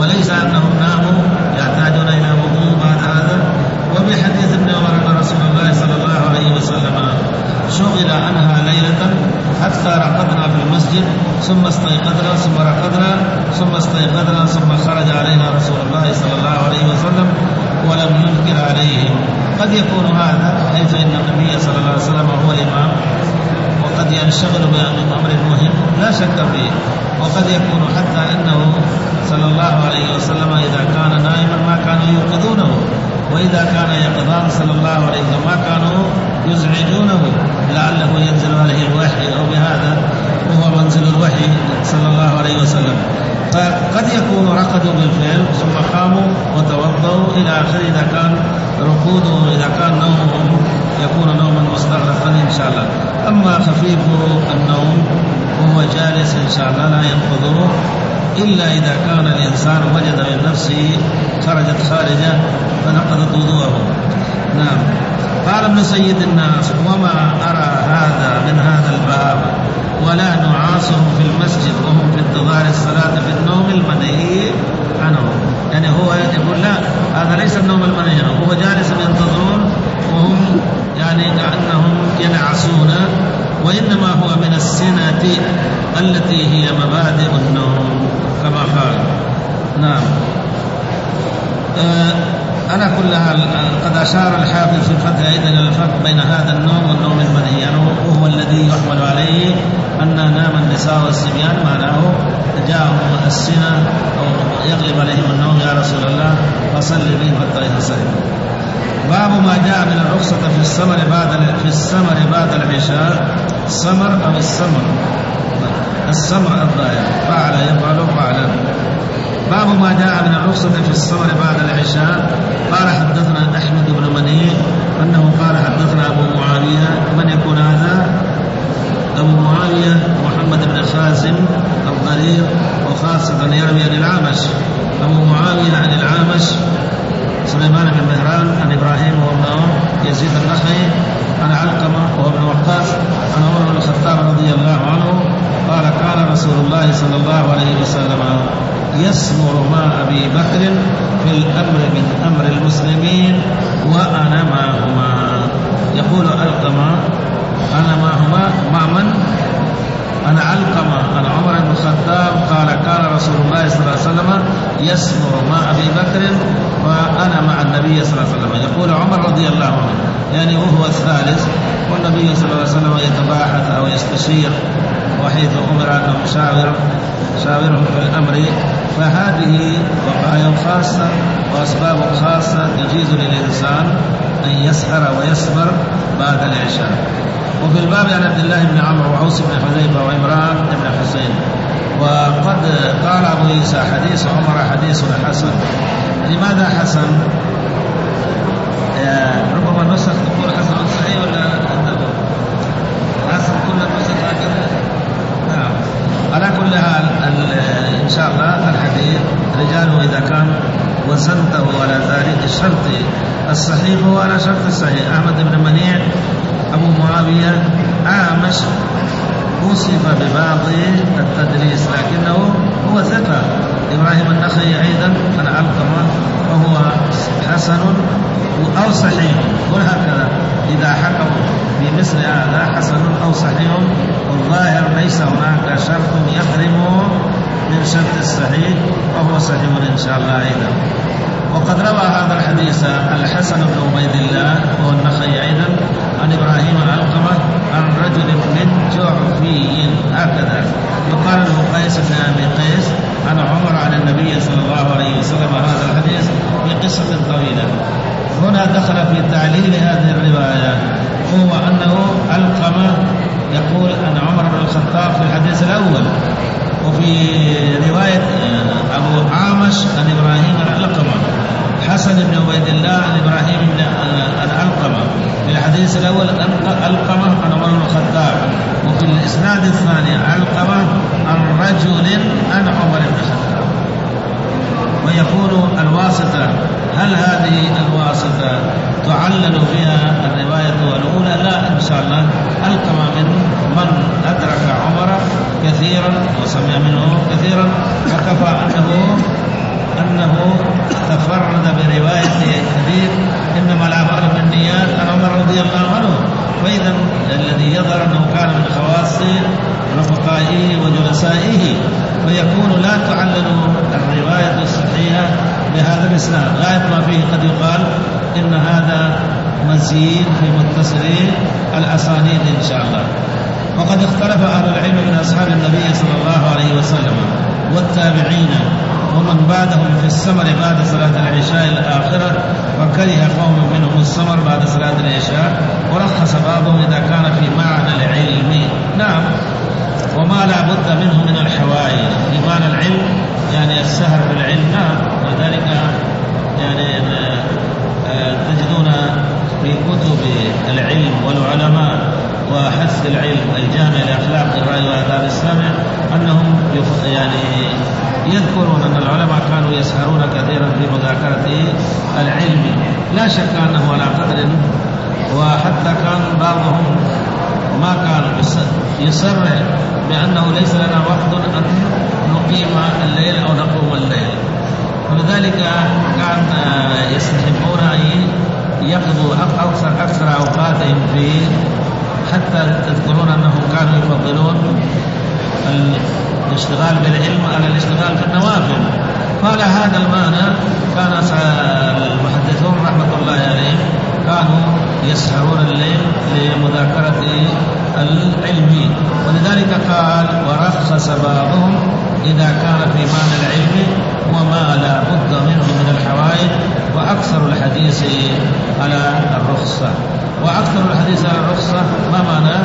وليس أنهم ناموا يحتاجون إلى وضوء بعد هذا. وبحديث ابن عمر أن رسول الله صلى الله عليه وسلم شغل عنها ليلة حتى رقدنا في المسجد ثم استيقظنا ثم رقدنا ثم استيقظنا ثم خرج علينا رسول الله صلى الله عليه وسلم ولم ينكر عليه. قد يكون هذا حيث إن النبي صلى الله عليه وسلم هو الإمام وقد ينشغل بأمر مهم لا شك فيه، وقد يكون حتى إنه صلى الله عليه وسلم إذا كان نائما ما كانوا يوقظونه، وإذا كان يقظان صلى الله عليه وسلم ما كانوا يزعجونه لعله ينزل عليه الوحي أو بهذا وهو منزل الوحي صلى الله عليه وسلم. فقد يكون رقدوا بالفعل ثم قاموا وتوضوا إلى آخره إذا كان ركوده إذا كان نومهم يكون نوما مستغرقا إن شاء الله. أما خفيف النوم وهو جالس إن شاء الله لا ينقضه إلا إذا كان الإنسان وجد من نفسه خرجت خارجة فنقضت وضوءه. نعم. قال ابن سيد الناس: وما أرى هذا من هذا الباب ولا نعاصرهم في المسجد وهم في انتظار الصلاة في النوم المنهي عنه. يعني هو يقول لا، هذا ليس النوم المنهي عنه، هو جالس ينتظرون وهم يعني كأنهم ينعسون، وإنما هو من السنة التي هي مبادئ النوم كما قال. نعم. أه على كل حال قد أشار الحافظ في الفتح أيضا إلى الفرق بين هذا النوم والنوم المنهي عنه، وهو الذي يحمل عليه أن نام النساء والصبيان معناه جاءهم السنة أو يغلب عليهم النوم يا رسول الله فصل بهم حتى ينصرف. باب ما جاء من الرخصة في السمر بعد في السمر بعد العشاء. السمر أو السمر السمر الضائع فعل يفعل فعلا. باب ما جاء من الرخصة في السمر بعد العشاء. قال حدثنا أحمد بن منيع أنه قال حدثنا أبو معاوية. من يكون هذا؟ أبو معاوية محمد بن خازم الضرير، وخاصة يروي عن الأعمش. أبو معاوية عن الأعمش سليمان بن مهران عن إبراهيم وابن يزيد النخعي عن علقمة وابن وقاص عن عمر بن الخطاب رضي الله عنه قال: قال رسول الله صلى الله عليه وسلم: يسمر مع أبي بكر في الأمر من أمر المسلمين وأنا معهما. يقول علقمة: أنا معهما مع من؟ أنا علقمة عن عمر بن الخطاب قال: قال رسول الله صلى الله عليه وسلم: يسمر مع أبي بكر وأنا مع النبي صلى الله عليه وسلم. يقول عمر رضي الله عنه يعني وهو الثالث، والنبي صلى الله عليه وسلم يتباحث أو يستشير، وحيث أمر أنه شاور شاورهم في الأمر. فهذه وقايا خاصة وأسباب خاصة تجيز للإنسان أن يسهر ويسمر بعد العشاء. وفي الباب عن عبد الله بن عمرو وعوس بن حذيفة وعمران بن حسين. وقد قال أبو عيسى حديث عمر حديث حسن. لماذا حسن؟ ربما النسخ تقول حسن صحيح ولا حسن كل النسخ هكذا؟ نعم. على كل حال إن شاء الله الحديث رجاله إذا كان وزنته على ذلك الشرط الصحيح هو على شرط الصحيح. أحمد بن منيع أبو معاوية أعمش وصف ببعض التدليس لكنه هو ثقة. إبراهيم النخعي أيضا عن علقمة وهو حسن أو صحيح، وهكذا إذا حكموا بمثل هذا حسن أو صحيح، والظاهر ليس هناك شرط يحرم من شرط الصحيح، وهو صحيح إن شاء الله أيضا. وقد روى هذا الحديث الحسن بن عبيد الله وهو النخعي أيضا عن إبراهيم علقمة عن رجل من جعفي هكذا يقال له قيس بن أبي قيس عن عمر عن النبي صلى الله عليه وسلم هذا الحديث بقصة طويلة. هنا دخل في تعليل هذه الرواية هو أنه علقمة يقول أن عمر بن الخطاب في الحديث الأول، وفي رواية أبو عامش عن إبراهيم عن علقمة، حسن بن عبيد الله عن إبراهيم عن علقمة في الحديث الأول علقمة عن عمر بن الخطاب، وفي الإسناد الثاني علقمة عن رجل عن عمر بن الخطاب. ويقول الواسطة هل هذه الواسطة تعلل فيها الرواية الأولى؟ لا إن شاء الله. علقمة من من أدرك عمر كثيرا وسمع منه كثيرا، وكفى أنه تفرد برواية حديث إنما الأعمال بالنيات عن عمر رضي الله عنه. فإذا الذي يظهر أنه كان من خواص رفقائه وجلسائه، ويكون لا تعلل الرواية الصحيحة بهذا الإسناد، غاية ما فيه قد يقال إن هذا مزيد في متصل الأسانيد إن شاء الله. وقد اختلف أهل العلم من أصحاب النبي صلى الله عليه وسلم والتابعين ومن بعدهم في السمر بعد صلاة العشاء الآخرة، وكره قوم منهم السمر بعد صلاة العشاء، ورخص بعضهم إذا كان في معنى العلم. نعم، وما لا بد منه من الحوائج في معنى العلم، يعني السهر في العلم. نعم، ولذلك يعني تجدون في كتب العلم والعلماء وحث العلم الجامع لأخلاق الرأي وآداب السمع أنهم يعني يذكرون أن العلماء كانوا يسهرون كثيرا في مذاكرة العلم، لا شك أنه على قدر، وحتى كان بعضهم ما كان يصرح بأنه ليس لنا وقت أن نقيم الليل أو نقوم الليل، ولذلك كان يستحبون أن يقضوا أكثر, أكثر أوقاتهم في، حتى تذكرون أنهم كانوا يفضلون الاشتغال بالعلم على الاشتغال في النوافل. فعلى هذا المعنى كان المحدثون رحمة الله عليهم كانوا يسهرون الليل لمذاكرة العلم، ولذلك قال ورخص بعضهم إذا كان في معنى العلم وما لا بد منه من الحوائج، وأكثر الحديث على الرخصة. وأكثر الحديث على الرخصة ما معنى؟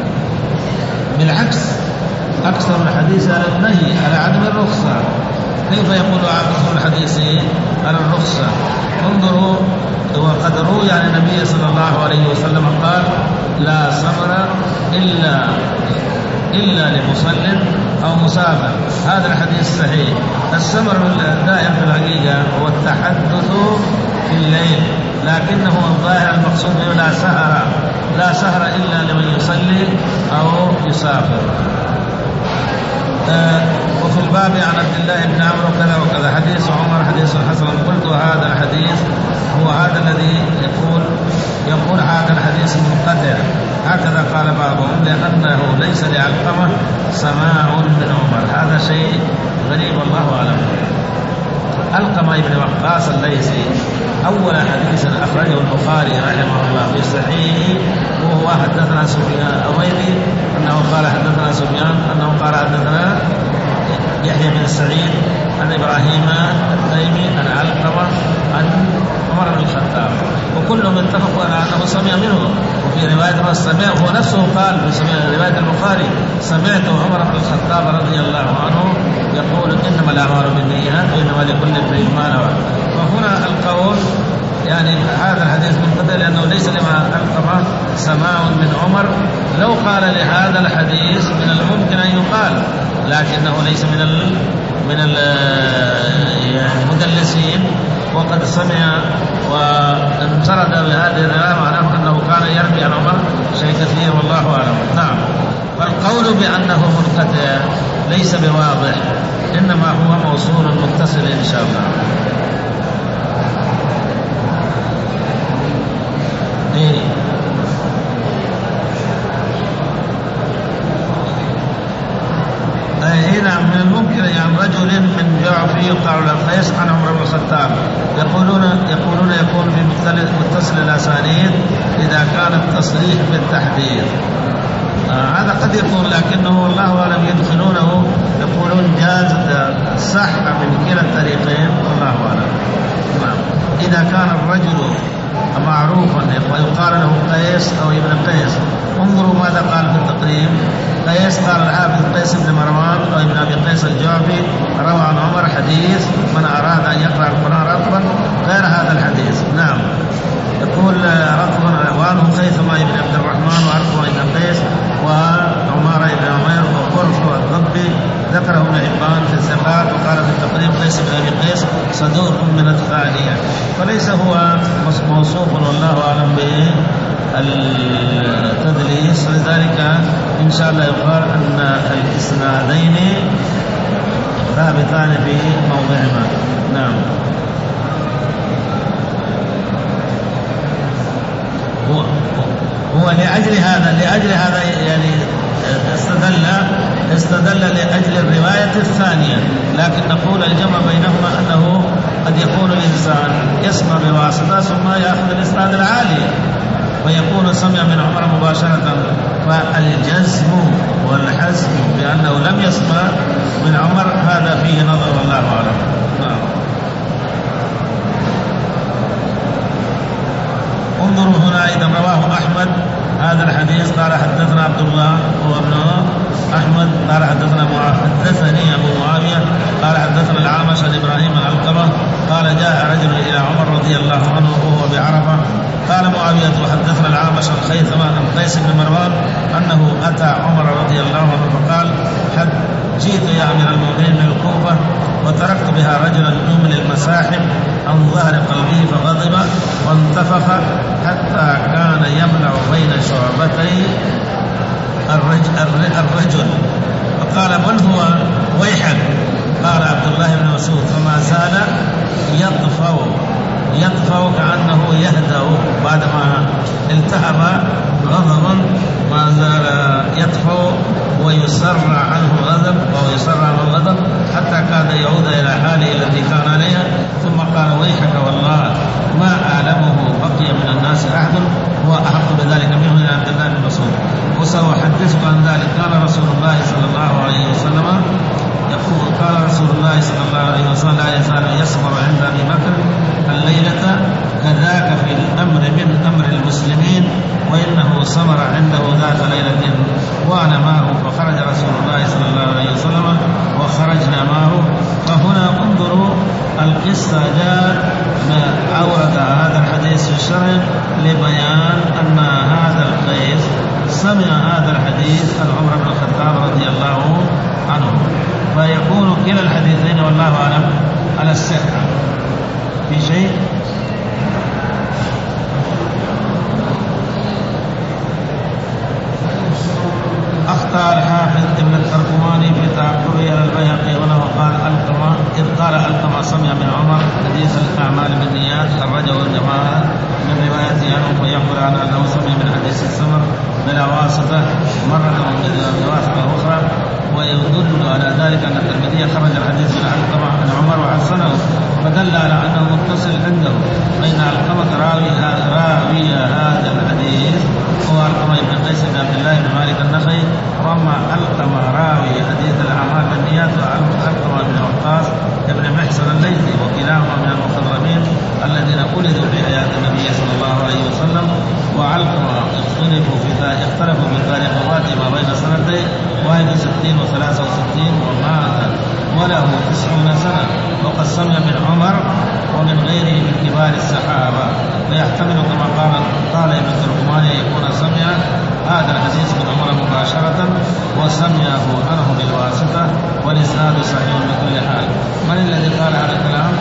بالعكس، أكثر الحديث على النهي على عدم الرخصة. كيف يقول أكثر الحديث على الرخصة؟ انظروا، وقد روي عن النبي صلى الله عليه وسلم قال لا سمر إلا إلا لمصل أو مسافر. هذا الحديث صحيح. السمر دائم في الحقيقة هو التحدث في الليل، لكنه الظاهر المقصود لا سهر، لا سهر إلا لمن يصلي أو يسافر. آه وفي الباب عن عبد الله بن عمرو كذا وكذا، حديث عمر حديث حسن. قلت هذا الحديث هو هذا الذي يقول يقول هذا الحديث منقطع، هكذا قال بعضهم، لأنه ليس لعلقمة سماع من عمر. هذا شيء غريب الله أعلم. علقمة بن وقاص الليثي أول حديث أخرجه البخاري رحمه الله في صحيحه وهو حدثنا سفيان أويلي أنه قال حدثنا سفيان أنه قال حدثنا يحيى بن سعيد عن إبراهيم التيمي عن علقمة عن عمر بن الخطاب، وكلهم اتفقوا على أنه سمع منه. وفي رواية ما سمع هو نفسه قال في رواية البخاري سمعت عمر بن الخطاب رضي الله عنه يقول إنما الأعمال بالنيات وإنما لكل امرئ ما نوى. وهنا القول يعني هذا الحديث منقطع لأنه ليس لما علقمة سماع من عمر. لو قال لهذا الحديث من الممكن أن يقال، لكنه ليس من ال من ال يعني المدلسين، وقد سمع وانفرد بهذه الرواية، معناه أنه كان يروي عن عمر شيء كثير والله أعلم. نعم، فالقول بأنه منقطع ليس بواضح، إنما هو موصول متصل إن شاء الله. إيه هنا من الممكن يعني رجل من جعفي يقال له قيس عن عمر بن الخطاب يقولون يقولون يكون في متصل الأسانيد إذا كان التصريح بالتحديد. آه هذا قد يكون، لكنه والله أعلم يدخلونه يقولون جاز صح من كلا الطريقين والله أعلم. نعم، إذا كان الرجل معروفا ويقال له قيس أو ابن قيس. انظروا ماذا قال في التقريب. قيس قال الحافظ قيس بن مروان وابن أبي قيس الجعفي روى عن عمر حديث من أراد أن يقرأ القرآن رطبا غير هذا الحديث. نعم، يقول رطبا وعنه خيثمة بن عبد الرحمن وعرفه بن قيس وعمارة بن عمير وقرف والضبي ذكره ابن حبان في الثقات، وقال في التقريب قيس بن أبي قيس صدوق من الثانية، فليس هو موصوف والله أعلم بالتدليس. لذلك إن شاء الله يقال أن الإسنادين ثابتان في موضعهما. نعم. هو لأجل هذا لأجل هذا يعني استدل استدل لأجل الرواية الثانية، لكن نقول الجمع بينهما أنه قد يكون الإنسان يسمع بواسطة ثم يأخذ الإسناد العالي ويكون سمع من عمر مباشرة، فالجزم والحزم بأنه لم يسمع من عمر هذا فيه نظر والله أعلم. نعم. انظروا هنا أيضا رواه أحمد هذا الحديث قال حدثنا عبد الله هو ابن أحمد قال حدثنا حدثني أبو معاوية قال حدثنا الأعمش عن إبراهيم العلقمة قال جاء رجل إلى عمر رضي الله عنه وهو بعرفة قال معاوية حدثنا الأعمش عن خيثمة عن قيس بن مروان أنه أتى عمر رضي الله عنه فقال حد جئت يا أمير المؤمنين من الكوفة وتركت بها رجلا يملي المساحب عن ظهر قلبه فغضب وانتفخ حتى كان يملع بين شعبتي الرجل, الرجل فقال من هو ويحك؟ قال عبد الله بن مسعود فما زال يطفو يطفو كأنه يهدأ بعدما التهب غضبا ما زال يطفو ويسرع عنه الغضب وهو يسرع عنه الغضب حتى كاد يعود إلى حاله التي كان عليها، ثم قال ويحك والله ما أعلمه بقي من الناس أحد هو أحق بذلك منه إلى عبد الله بن مسعود. وسأحدثك عن ذلك قال رسول الله صلى الله عليه وسلم يقول قال رسول الله صلى الله عليه وسلم لا يزال يصبر عند أبي بكر الليلة كذاك في الأمر من أمر المسلمين وإنه صبر عنده ذات ليلة وأنا معه فخرج رسول الله صلى الله عليه وسلم وخرجنا معه. فهنا انظروا القصة جاء أورد هذا الحديث في الشرع لبيان أن هذا القيس سمع هذا الحديث عن عمر بن الخطاب رضي الله عنه، فيكون كلا الحديثين والله أعلم على الصحة. في شيء أخطأ الحافظ ابن التركماني في تعقبه على البيهقي هنا وقال ألقمة إذ قال ألقمة سمع من عمر حديث الأعمال بالنيات خرجه الجماعة من روايته عنه ويقول عن أنه سمع من حديث السمر بلا واسطة مرة بواسطة أخرى، ويدل على ذلك أن الترمذي خرج الحديث من ألقمة عن عمر وحسنه فدل على أنه متصل عنده بين ألقمة راوي راوي هذا الحديث هو ألقمة بن قيس بن عبد الله بن مالك النخعي، وأما ألقمة راوي حديث الأعمال بالنيات وألقمة بن وقاص بن محسن الليثي وكلاهما من المخضرمين الذين ولدوا في حياة النبي صلى الله عليه وسلم. وعلقمة اختلفوا في اختلفوا في تاريخ وفاته ما بين سنتين واحد وستين وثلاثة وستين ومات وله تسعون سنة، وقد سمع من عمر ومن غيره من كبار الصحابة، ويحتمل كما قال قال ابن التركماني يكون سمع هذا الحديث من عمر مباشرة وسمعه عنه بالواسطة، والإسناد صحيح بكل حال. من الذي قال هذا الكلام؟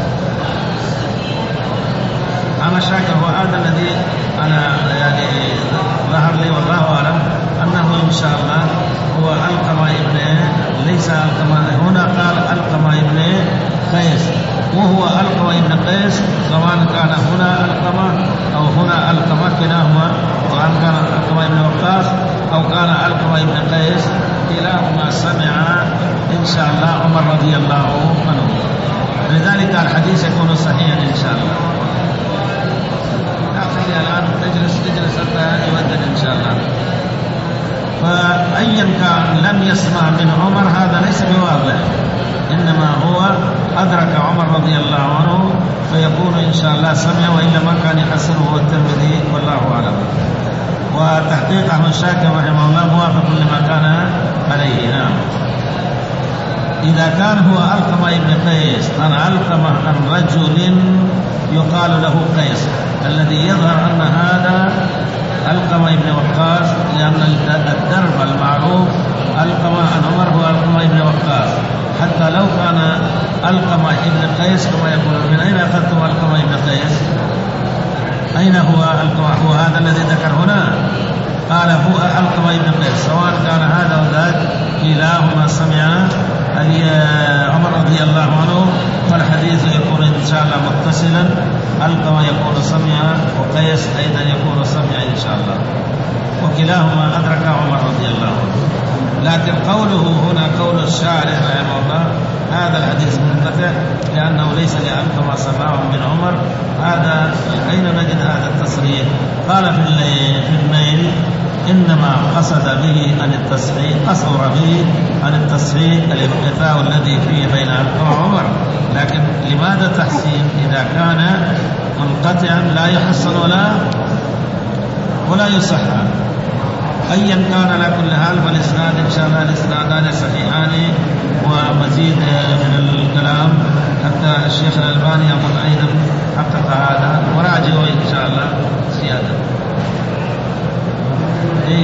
أنا شاكر وهذا الذي أنا يعني ظهر لي والله أعلم أنه إن شاء الله هو ألقمة ابن ليس ألقمة هنا قال ألقمة ابن قيس وهو ألقمة ابن قيس سواء كان هنا ألقمة أو هنا ألقمة كلاهما، سواء كان ألقمة ابن وقاص أو كان ألقمة ابن قيس كلاهما سمع إن شاء الله عمر رضي الله عنه، لذلك الحديث يكون صحيحا إن شاء الله. خلي الآن تجلس تجلس حتى يودد إن شاء الله. فأيا كان لم يسمع من عمر هذا ليس بواضح، إنما هو أدرك عمر رضي الله عنه فيكون إن شاء الله سمع، وإلا ما كان يحسنه الترمذي والله أعلم. وتحقيق أحمد شاكر رحمه الله موافق لما كان عليه. نعم. إذا كان هو ألقمة ابن قيس عن ألقمة عن رجل يقال له قيس، الذي يظهر أن هذا ألقمة ابن وقاص، لأن الدرب المعروف ألقمة عن عمر هو ألقمة ابن وقاص، حتى لو كان ألقمة ابن قيس كما يقول من أين أخذتم ألقمة ابن قيس؟ أين هو ألقمة؟ هو هذا الذي ذكر هنا قال هو ألقمة ابن قيس، سواء كان هذا أو ذاك كلاهما سمع عمر رضي الله عنه، فالحديث يكون إن شاء الله متصلا، ألقمة يكون سمع وقيس أيضا يكون سمع إن شاء الله، وكلاهما أدرك عمر رضي الله عنه. لكن قوله هنا قول الشارع رحمه الله هذا الحديث منقطع لأنه ليس لعلقمة سماع من عمر. هذا أين نجد هذا التصريح؟ قال في في النيل إنما قصد به عن التصحيح، قصر به عن التصحيح الانقطاع الذي فيه بين علقمة وعمر. لكن لماذا تحسين إذا كان منقطعا لا يحسن ولا ولا يصح؟ أيا كان على كل حال فالإسناد إن شاء الله الإسنادان صحيحان ومزيد من الكلام، حتى الشيخ الألباني يقول أيضا حقق هذا وراجعوا إن شاء الله زيادة. إيه.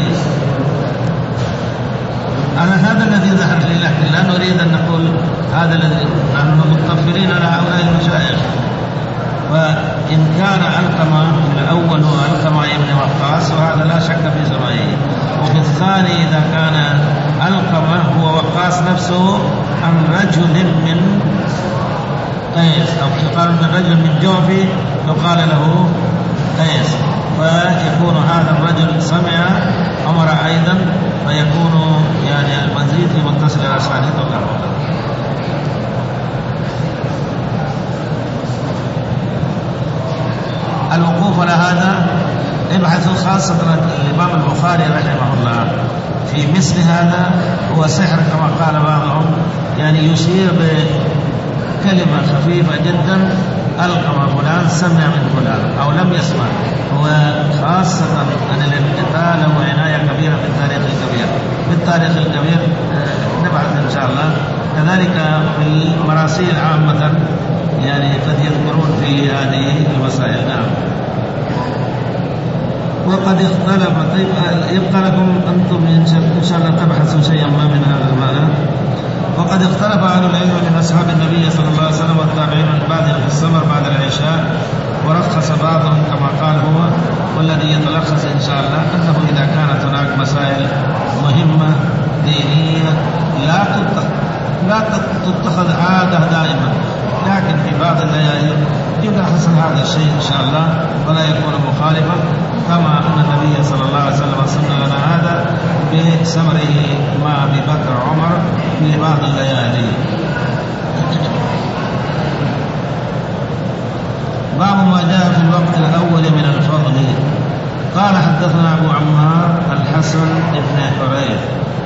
أنا هذا الذي ظهر لي، لكن لا نريد أن نقول هذا الذي نحن متطفلين على هؤلاء المشايخ. وإن كان علقمة الأول هو علقمة بن وقاص وهذا لا شك في سماعه، وفي الثاني إذا كان علقمة هو وقاص نفسه عن رجل من قيس أو يقال من رجل من جوفي يقال له قيس، ويكون هذا الرجل سمع عمر أيضا، فيكون يعني المزيد في متصل الأسانيد. والله الوقوف على هذا ابحثوا، خاصة الإمام البخاري رحمه الله في مثل هذا هو سحر كما قال بعضهم، يعني يشير بكلمة خفيفة جدا ألقم فلان سمع من فلان أو لم يسمع، هو خاصة أن الانقطاع له عناية كبيرة في التاريخ الكبير. في التاريخ الكبير نبحث إن شاء الله. كذلك في المراسيل عامة يعني قد يذكرون في هذه المسائل. نعم. وقد اختلف، طيب يبقى لكم أنتم إن شاء الله تبحثوا شيئا ما من هذا المعنى. وقد اختلف أهل العلم من أصحاب النبي صلى الله عليه وسلم والتابعين من بعدهم في السمر بعد العشاء، ورخص بعضهم كما قال هو، والذي يتلخص إن شاء الله أنه إذا كانت هناك مسائل مهمة دينية لا تتخذ لا تتخذ عادة دائما، لكن في بعض الليالي إذا حصل هذا الشيء إن شاء الله ولا يكون مخالفا، كما أن النبي صلى الله عليه وسلم سن لنا هذا بسمره مع أبي بكر وعمر في بعض الليالي. باب ما جاء في الوقت الأول من الفضل. قال حدثنا أبو عمار الحسن بن حريث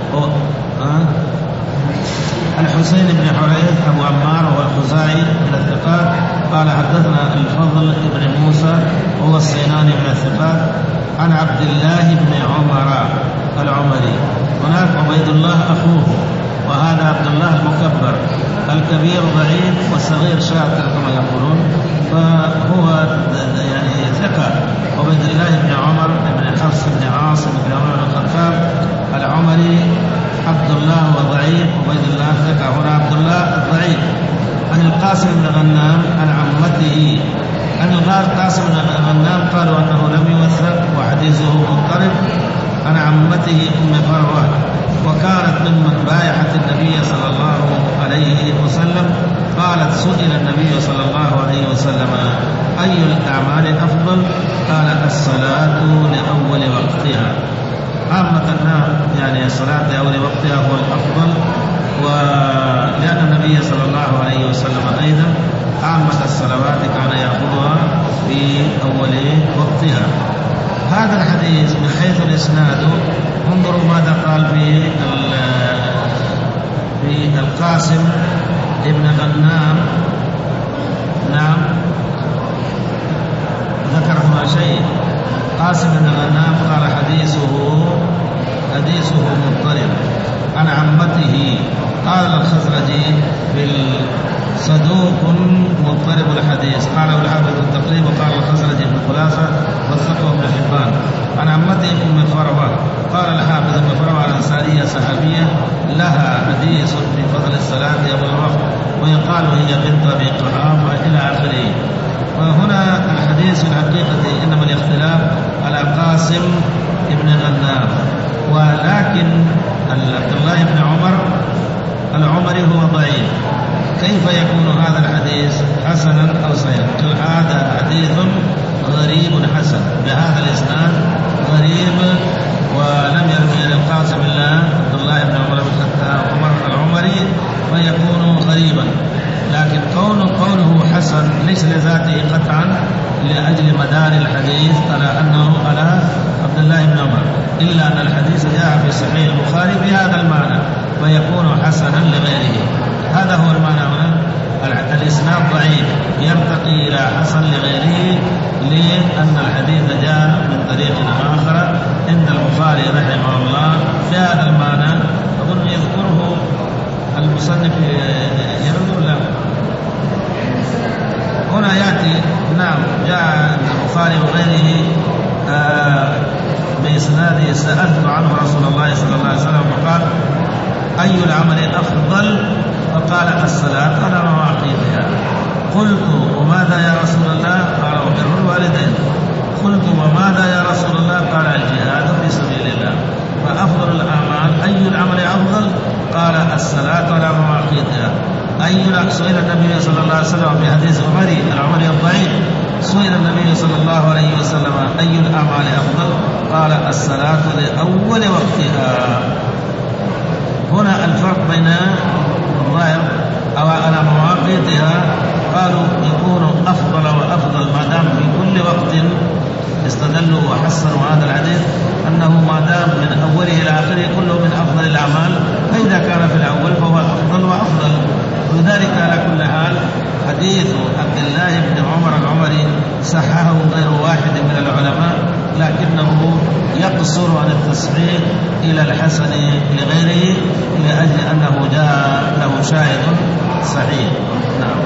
الحسين بن حريث أبو عمار هو الخزاعي من الثقات. قال حدثنا الفضل بن موسى وهو السيناني من الثقات عن عبد الله بن عمر العمري. هناك عبيد الله أخوه، وهذا عبد الله المكبر الكبير ضعيف والصغير شاكر كما يقولون، فهو يعني ثقة. عبيد الله بن عمر بن حفص بن عاصم بن عمر بن الخطاب العمري عبد الله وضعيف، عبيد الله ثقة. هنا عبد الله الضعيف. عن القاسم بن غنام عن عمته عن القاسم بن غنام قالوا أنه لم يوثق وحديثه مضطرب. عن عمته أم فروة، وكانت ممن بايعت النبي صلى الله عليه وسلم. قالت سئل النبي صلى الله عليه وسلم أي الأعمال أفضل؟ قال الصلاة لأول وقتها. عامة يعني الصلاة لأول وقتها هو الأفضل، ولأن النبي صلى الله عليه وسلم أيضا عامة الصلوات كان يأخذها في أول وقتها. هذا الحديث من حيث الإسناد انظروا ماذا قال في في القاسم ابن غنام. نعم ذكر هنا شيء. قاسم بن غنام قال حديثه حديثه مضطرب. عن عمته قال الخزرجي بالصدوق مضطرب الحديث، قاله الحافظ التقريب وقال الخزرجي بن خلافة وثقه ابن حبان. عن عمته ام فروة قال الحافظ ابن فروة الأنصارية صحابية لها حديث في فضل الصلاة أول الوقت، ويقال هي بنت أبي قحافة إلى آخره. وهنا الحديث في الحقيقة إنما الاختلاف على قاسم ابن غنام، ولكن عبد الله بن عمر العمري هو ضعيف. كيف يكون هذا الحديث حسنا أو صحيحا؟ هذا حديث غريب حسن بهذا الإسناد الله بن عمر، إلا أن الحديث جاء في صحيح البخاري بهذا المعنى ويكون حسنا لغيره. هذا هو المعنى هنا. الإسناد ضعيف يرتقي إلى حسن لغيره لأن الحديث جاء من طريق آخر عند البخاري رحمه الله في هذا المعنى. أظن يذكره المصنف يرد له هنا يأتي. نعم، جاء البخاري وغيره آه بإسناده: سألت عنه رسول الله صلى الله عليه وسلم وقال: أي العمل أفضل؟ فقال: الصلاة على مواقيتها. قلت: وماذا يا رسول الله؟ قال: وبر الوالدين. قلت: وماذا يا رسول الله؟ قال: الجهاد في سبيل الله. فأفضل الأعمال أي العمل أفضل؟ قال: الصلاة على مواقيتها. أي سئل النبي صلى الله عليه وسلم في حديث عمري العمري الضعيف، سئل النبي صلى الله عليه وسلم: أي الأعمال أفضل؟ قال: الصلاة لأول وقتها. هنا الفرق بين الظاهر أو على مواقيتها، قالوا يكون أفضل وأفضل ما دام في كل وقت. استدلوا وحسنوا هذا الحديث أنه ما دام من أوله إلى آخره كله من أفضل الأعمال، فإذا كان في الأول فهو أفضل وأفضل. ولذلك على كل حال حديث عبد الله بن عمر العمري صححه غير واحد من العلماء، لكنه يقصر عن التصحيح إلى الحسن لغيره لأجل أنه جاء له شاهد صحيح. نعم.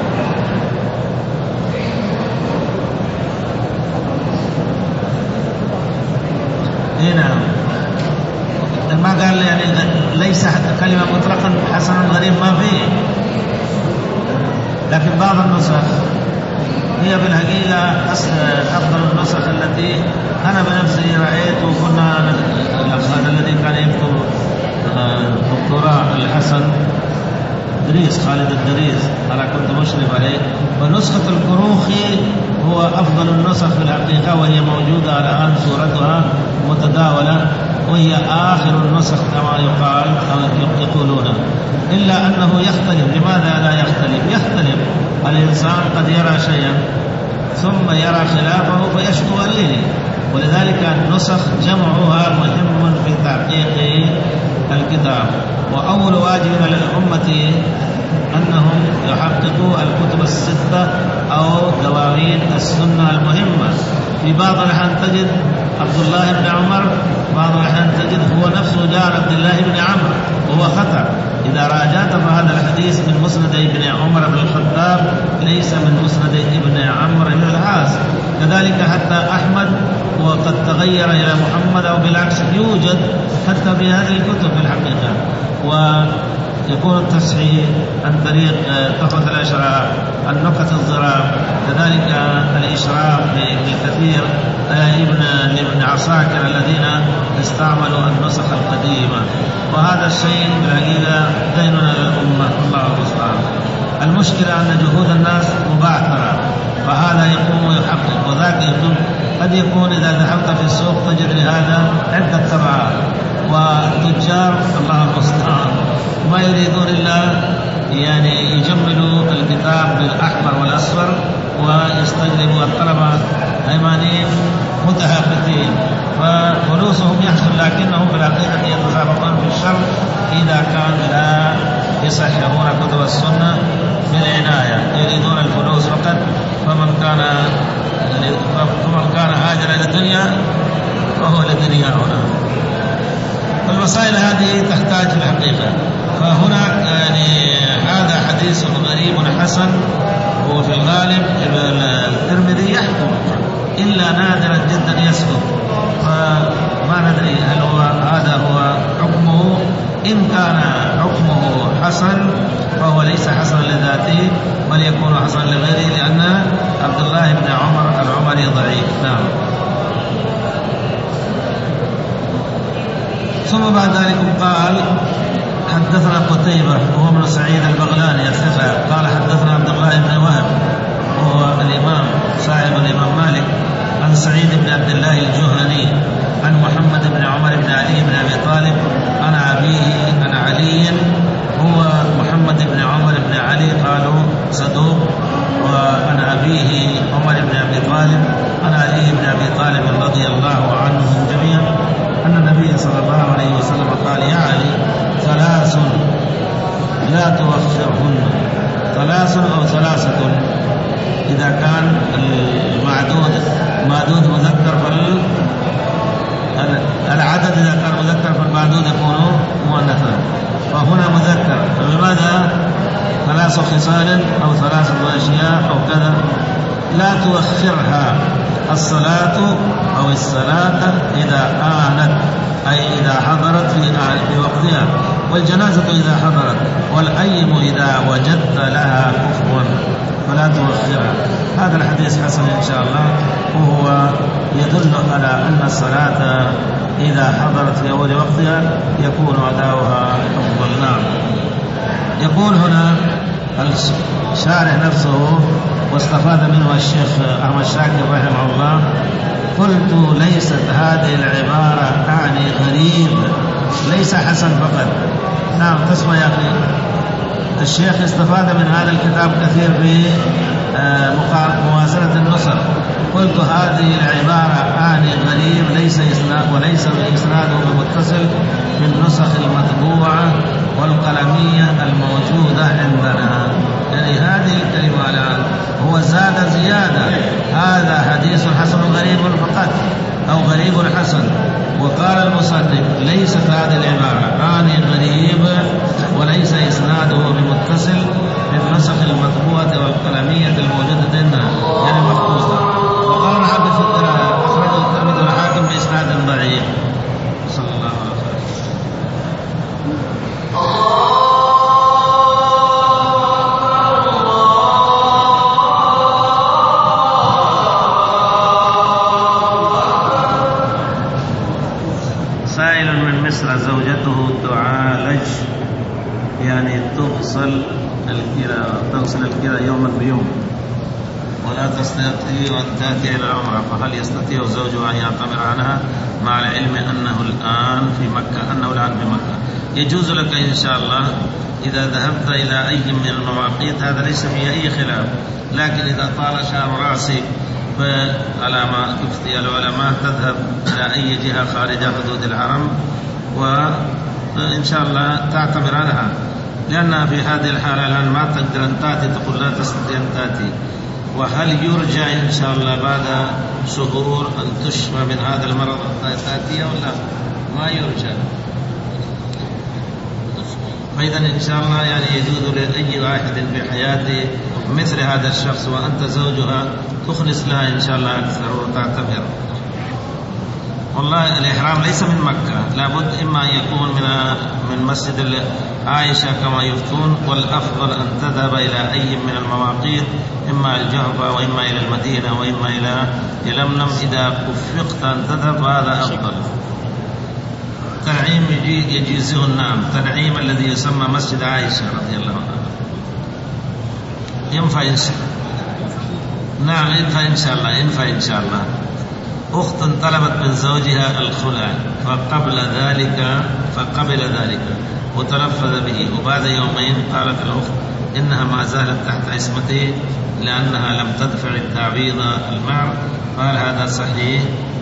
هنا ما قال يعني ليس كلمة مطلقا حسن غريب ما فيه، لكن بعض النسخ هي بالحقيقة أفضل النسخ التي أنا بنفسي رأيت. وكنا هذا الذي كان يكتب دكتوراه الحسن دريس خالد الدريس أنا كنت مشرف عليه، ونسخة الكروخي هو أفضل النسخ في الحقيقة، وهي موجودة الآن صورتها متداولة، وهي آخر النسخ كما يقال أو يقولون، إلا أنه يختلف. لماذا لا يختلف؟ يختلف. الإنسان قد يرى شيئا ثم يرى خلافه فيشكو عليه، ولذلك النسخ جمعها مهم في تحقيق الكتاب. وأول واجب على الأمة أنهم يحققوا الكتب الستة أو دواوين السنة المهمة. في بعض الأحيان تجد عبد الله بن عمر، بعض الأحيان تجد هو نفسه جار عبد الله بن عمرو وهو خطأ. إذا راجعت فهذا الحديث من مسند ابن عمر بن الخطاب ليس من مسند ابن عمرو بن العاص. كذلك حتى أحمد وقد تغير إلى محمد أو بالعكس، يوجد حتى في هذه الكتب في الحقيقة. ويكون التصحيح عن طريق تحفة الأشراف، النكت الظرام، كذلك الإشراف لابن كثير ابن ابن عساكر الذين استعملوا النسخ القديمة. وهذا الشيء بالحقيقة ديننا للأمة، الله المستعان. المشكلة أن جهود الناس مبعثرة، فهذا يقوم ويحقق وذاك يقوم. قد يكون إذا ذهبت في السوق تجد لهذا عدة تبعات، وتجار الله المستعان ما يريدون إلا يعني يجملوا الكتاب بالأحمر والأصفر ويستجلبوا الطلبة أيمانيين متهافتين، ففلوسهم يحصل، لكنهم في الحقيقة يتسابقون في الشر إذا كان لا يصححون كتب السنة بالعناية، يريدون الفلوس فقط. فمن كان فمن كان هاجر إلى الدنيا فهو لدنيا هنا. فالمسائل هذه تحتاج في الحقيقة. فهنا يعني هذا حديث غريب حسن، وفي الغالب الترمذي يحكم إلا نادرا جدا يسقط، فما ندري هل هو هذا هو حكمه. إن كان حكمه حسن فهو ليس حسنا لذاته بل يكون حسنا لغيره، لأن عبد الله بن عمر العمري ضعيف. نعم. ثم بعد ذلك قال: حدثنا قتيبة وهو ابن سعيد البغلاني الثقة قال: حدثنا عبد الله بن وهب وهو الإمام صاحب الإمام مالك عن سعيد بن عبد الله الجهني عن محمد بن عمر بن علي بن أبي طالب عن أبيه عن علي هو محمد بن عمر بن علي قالوا صدوق، وعن أبيه عمر بن أبي طالب عن علي بن أبي طالب رضي الله عنهم جميعا توخرهن. ثلاث أو ثلاثة إذا كان المعدود معدود مذكر فال العدد إذا كان مذكر فالمعدود يكون مؤنثا، فهنا مذكر، فبماذا ثلاث خصال أو ثلاثة أشياء أو كذا. لا توخرها الصلاة أو الصلاة إذا آنت، أي إذا حضرت في وقتها، والجنازة إذا حضرت، والأيم إذا وجدت لها كفوا فلا توخرها. هذا الحديث حسن إن شاء الله، وهو يدل على أن الصلاة إذا حضرت في أول وقتها يكون أداؤها أفضل. نعم. يقول هنا الشارح نفسه واستفاد منه الشيخ أحمد شاكر رحمه الله: قلت ليست هذه العبارة أعني غريب، ليس حسن فقط. نعم تسمع يا أخي، الشيخ استفاد من هذا الكتاب كثير في موازنة النسخ. قلت هذه العبارة أعني غريب ليس إسناد وليس بإسناده بمتصل في النسخ المطبوعة والقلمية الموجودة عندنا. يعني هذه الكلمة الآن هو زاد زيادة: هذا حديث حسن غريب فقط أو غريب حسن. وقال المصنف: ليست هذه العبارة أعني غريب وليس إسناده بمتصل في النسخ المطبوعة والقلمية الموجودة عندنا، يعني مخطوطة. وقال الحافظ في القراءة: أخرجه الترمذي والحاكم بإسناد ضعيف. صلى الله عليه وسلم. سائل من مصر زوجته تعالج، يعني تغسل الكلى تغسل الكلى يوما بيوم، ولا تستطيع أن تأتي إلى العمرة، فهل يستطيع زوجها أن يعتمر عنها مع العلم أنه الآن في مكة أنه الآن في مكة؟ يجوز لك إن شاء الله إذا ذهبت إلى أي من المواقيت، هذا ليس فيه أي خلاف. لكن إذا طال شعر رأسك على ما يفتي العلماء تذهب إلى أي جهة خارج حدود الحرم وإن شاء الله تعتمر عنها، لأنها في هذه الحالة الآن ما تقدر أن تأتي، تقول لا تستطيع أن تأتي. وهل يرجع إن شاء الله بعد شهور أن تشفى من هذا المرض تأتي ولا ما يرجع؟ فإذا إن شاء الله يعني يجوز لأي واحد في حياته مثل هذا الشخص وأنت زوجها تخلص لها إن شاء الله أكثر وتعتبر. والله الإحرام ليس من مكة، لابد إما أن يكون من من مسجد عائشة كما يفتون، والأفضل أن تذهب إلى أي من المواقيت، إما الجهبة وإما إلى المدينة وإما إلى يلملم. إذا وفقت أن تذهب هذا أفضل. تنعيم يجيزه النعم، تنعيم الذي يسمى مسجد عائشة رضي الله عنها ينفع إن شاء الله. نعم ينفع إن شاء الله، ينفع إن شاء الله. أخت طلبت من زوجها الخلع فقبل ذلك فقبل ذلك وتلفظ به، وبعد يومين قالت الأخت إنها ما زالت تحت عصمته لأنها لم تدفع التعويض المهر، قال هذا صحيح؟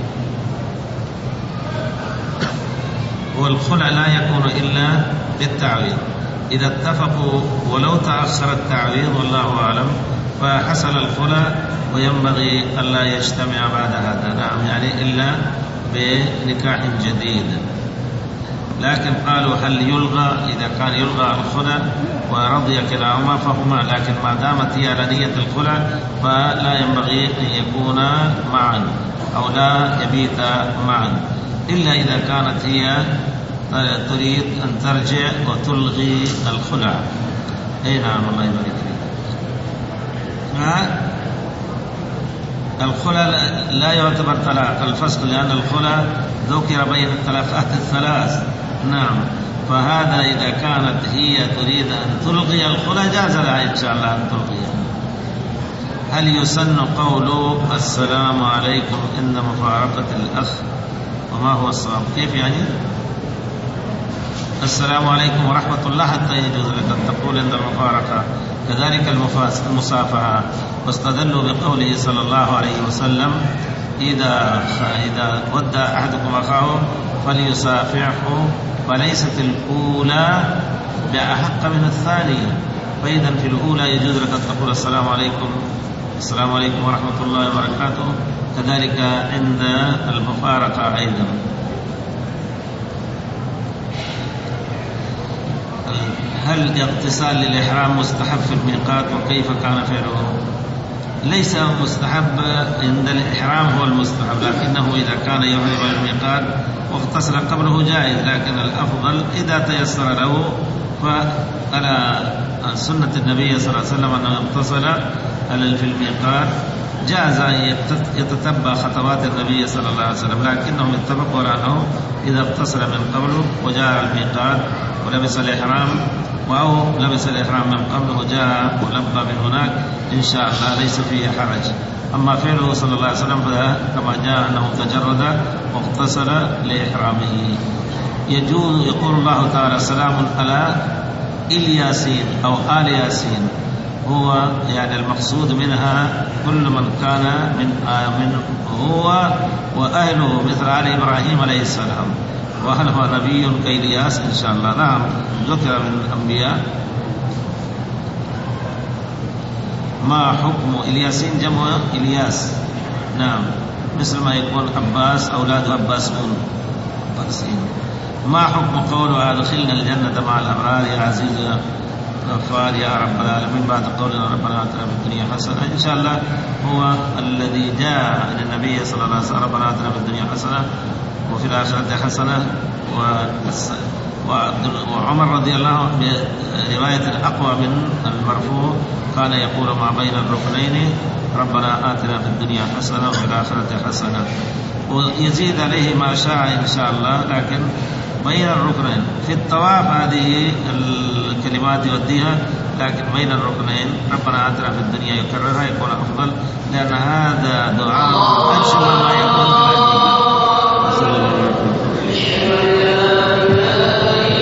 والخلع لا يكون إلا بالتعويض. إذا اتفقوا ولو تأخر التعويض والله أعلم فحصل الخلع، وينبغي ألا يجتمع بعد هذا. نعم يعني إلا بنكاح جديد. لكن قالوا هل يلغى؟ إذا كان يلغى الخلع ورضي كلاهما فهما، لكن ما دامت هي على نية الخلع فلا ينبغي أن يكونا معا أو لا يبيتا معا، إلا إذا كانت هي تريد أن ترجع وتلغي الخلع. أي نعم الله يبارك فيك. الخلع لا يعتبر طلاق الفسق، لأن الخلع ذكر بين الطلاقات الثلاث. نعم، فهذا إذا كانت هي تريد أن تلغي الخلع جاز لها إن شاء الله أن تلغيه. هل يسن قول السلام عليكم عند مفارقة الأخ؟ وما هو الصواب؟ كيف يعني السلام عليكم ورحمة الله حتى يجوز لك أن تقول عند المفارقة؟ كذلك المصافحة، واستدلوا بقوله صلى الله عليه وسلم إذا إذا ودع أحدكم أخاه فليصافحه، فليست الأولى بأحق من الثانية. فإذا في الأولى يجوز لك أن تقول السلام عليكم السلام عليكم ورحمة الله وبركاته، كذلك عند المفارقة أيضا. هل الاغتسال للإحرام مستحب في الميقات وكيف كان فعله؟ ليس مستحب عند الإحرام هو المستحب، لكنه إذا كان يحرم الميقات واغتسل قبله جائز، لكن الأفضل إذا تيسر له فعلى سنة النبي صلى الله عليه وسلم أنه اغتسل في الميقات، جاز أن يتتبع خطوات النبي صلى الله عليه وسلم، لكنهم اتفقوا على أنه إذا اغتسل من قبله وجاء الميقات ولبس الإحرام أو لبس الإحرام من قبله وجاء ولبى من هناك إن شاء الله ليس فيه حرج. أما فعله صلى الله عليه وسلم كما جاء أنه تجرد واغتسل لإحرامه. يجوز يقول الله تعالى سلام على الياسين أو آل ياسين، هو يعني المقصود منها كل من كان من من هو وأهله مثل آل إبراهيم عليه السلام، وهل هو نبي كإلياس إن شاء الله؟ نعم، ذكر من الأنبياء. ما حكم الياسين؟ جمع إلياس، نعم، مثل ما يكون عباس أولاد عباسون قاسين. ما حكم قوله أدخلنا الجنة مع الأبرار يا عزيز يا غفار يا رب العالمين بعد قولنا ربنا آتنا في الدنيا حسنة؟ إن شاء الله هو الذي جاء عن النبي صلى الله عليه وسلم ربنا آتنا في الدنيا حسنة وفي الآخرة حسنة. وعمر رضي الله عنه برواية أقوى من المرفوع كان يقول ما بين الركنين ربنا آتنا في الدنيا حسنة وفي الآخرة حسنة، ويزيد عليه ما شاء إن شاء الله، لكن بين الركنين في الطواف هذه الكلمات يوديها، لكن بين الركنين ربنا آتنا في الدنيا يكررها يكون أفضل، لأن هذا دعاء أجمل ما يكون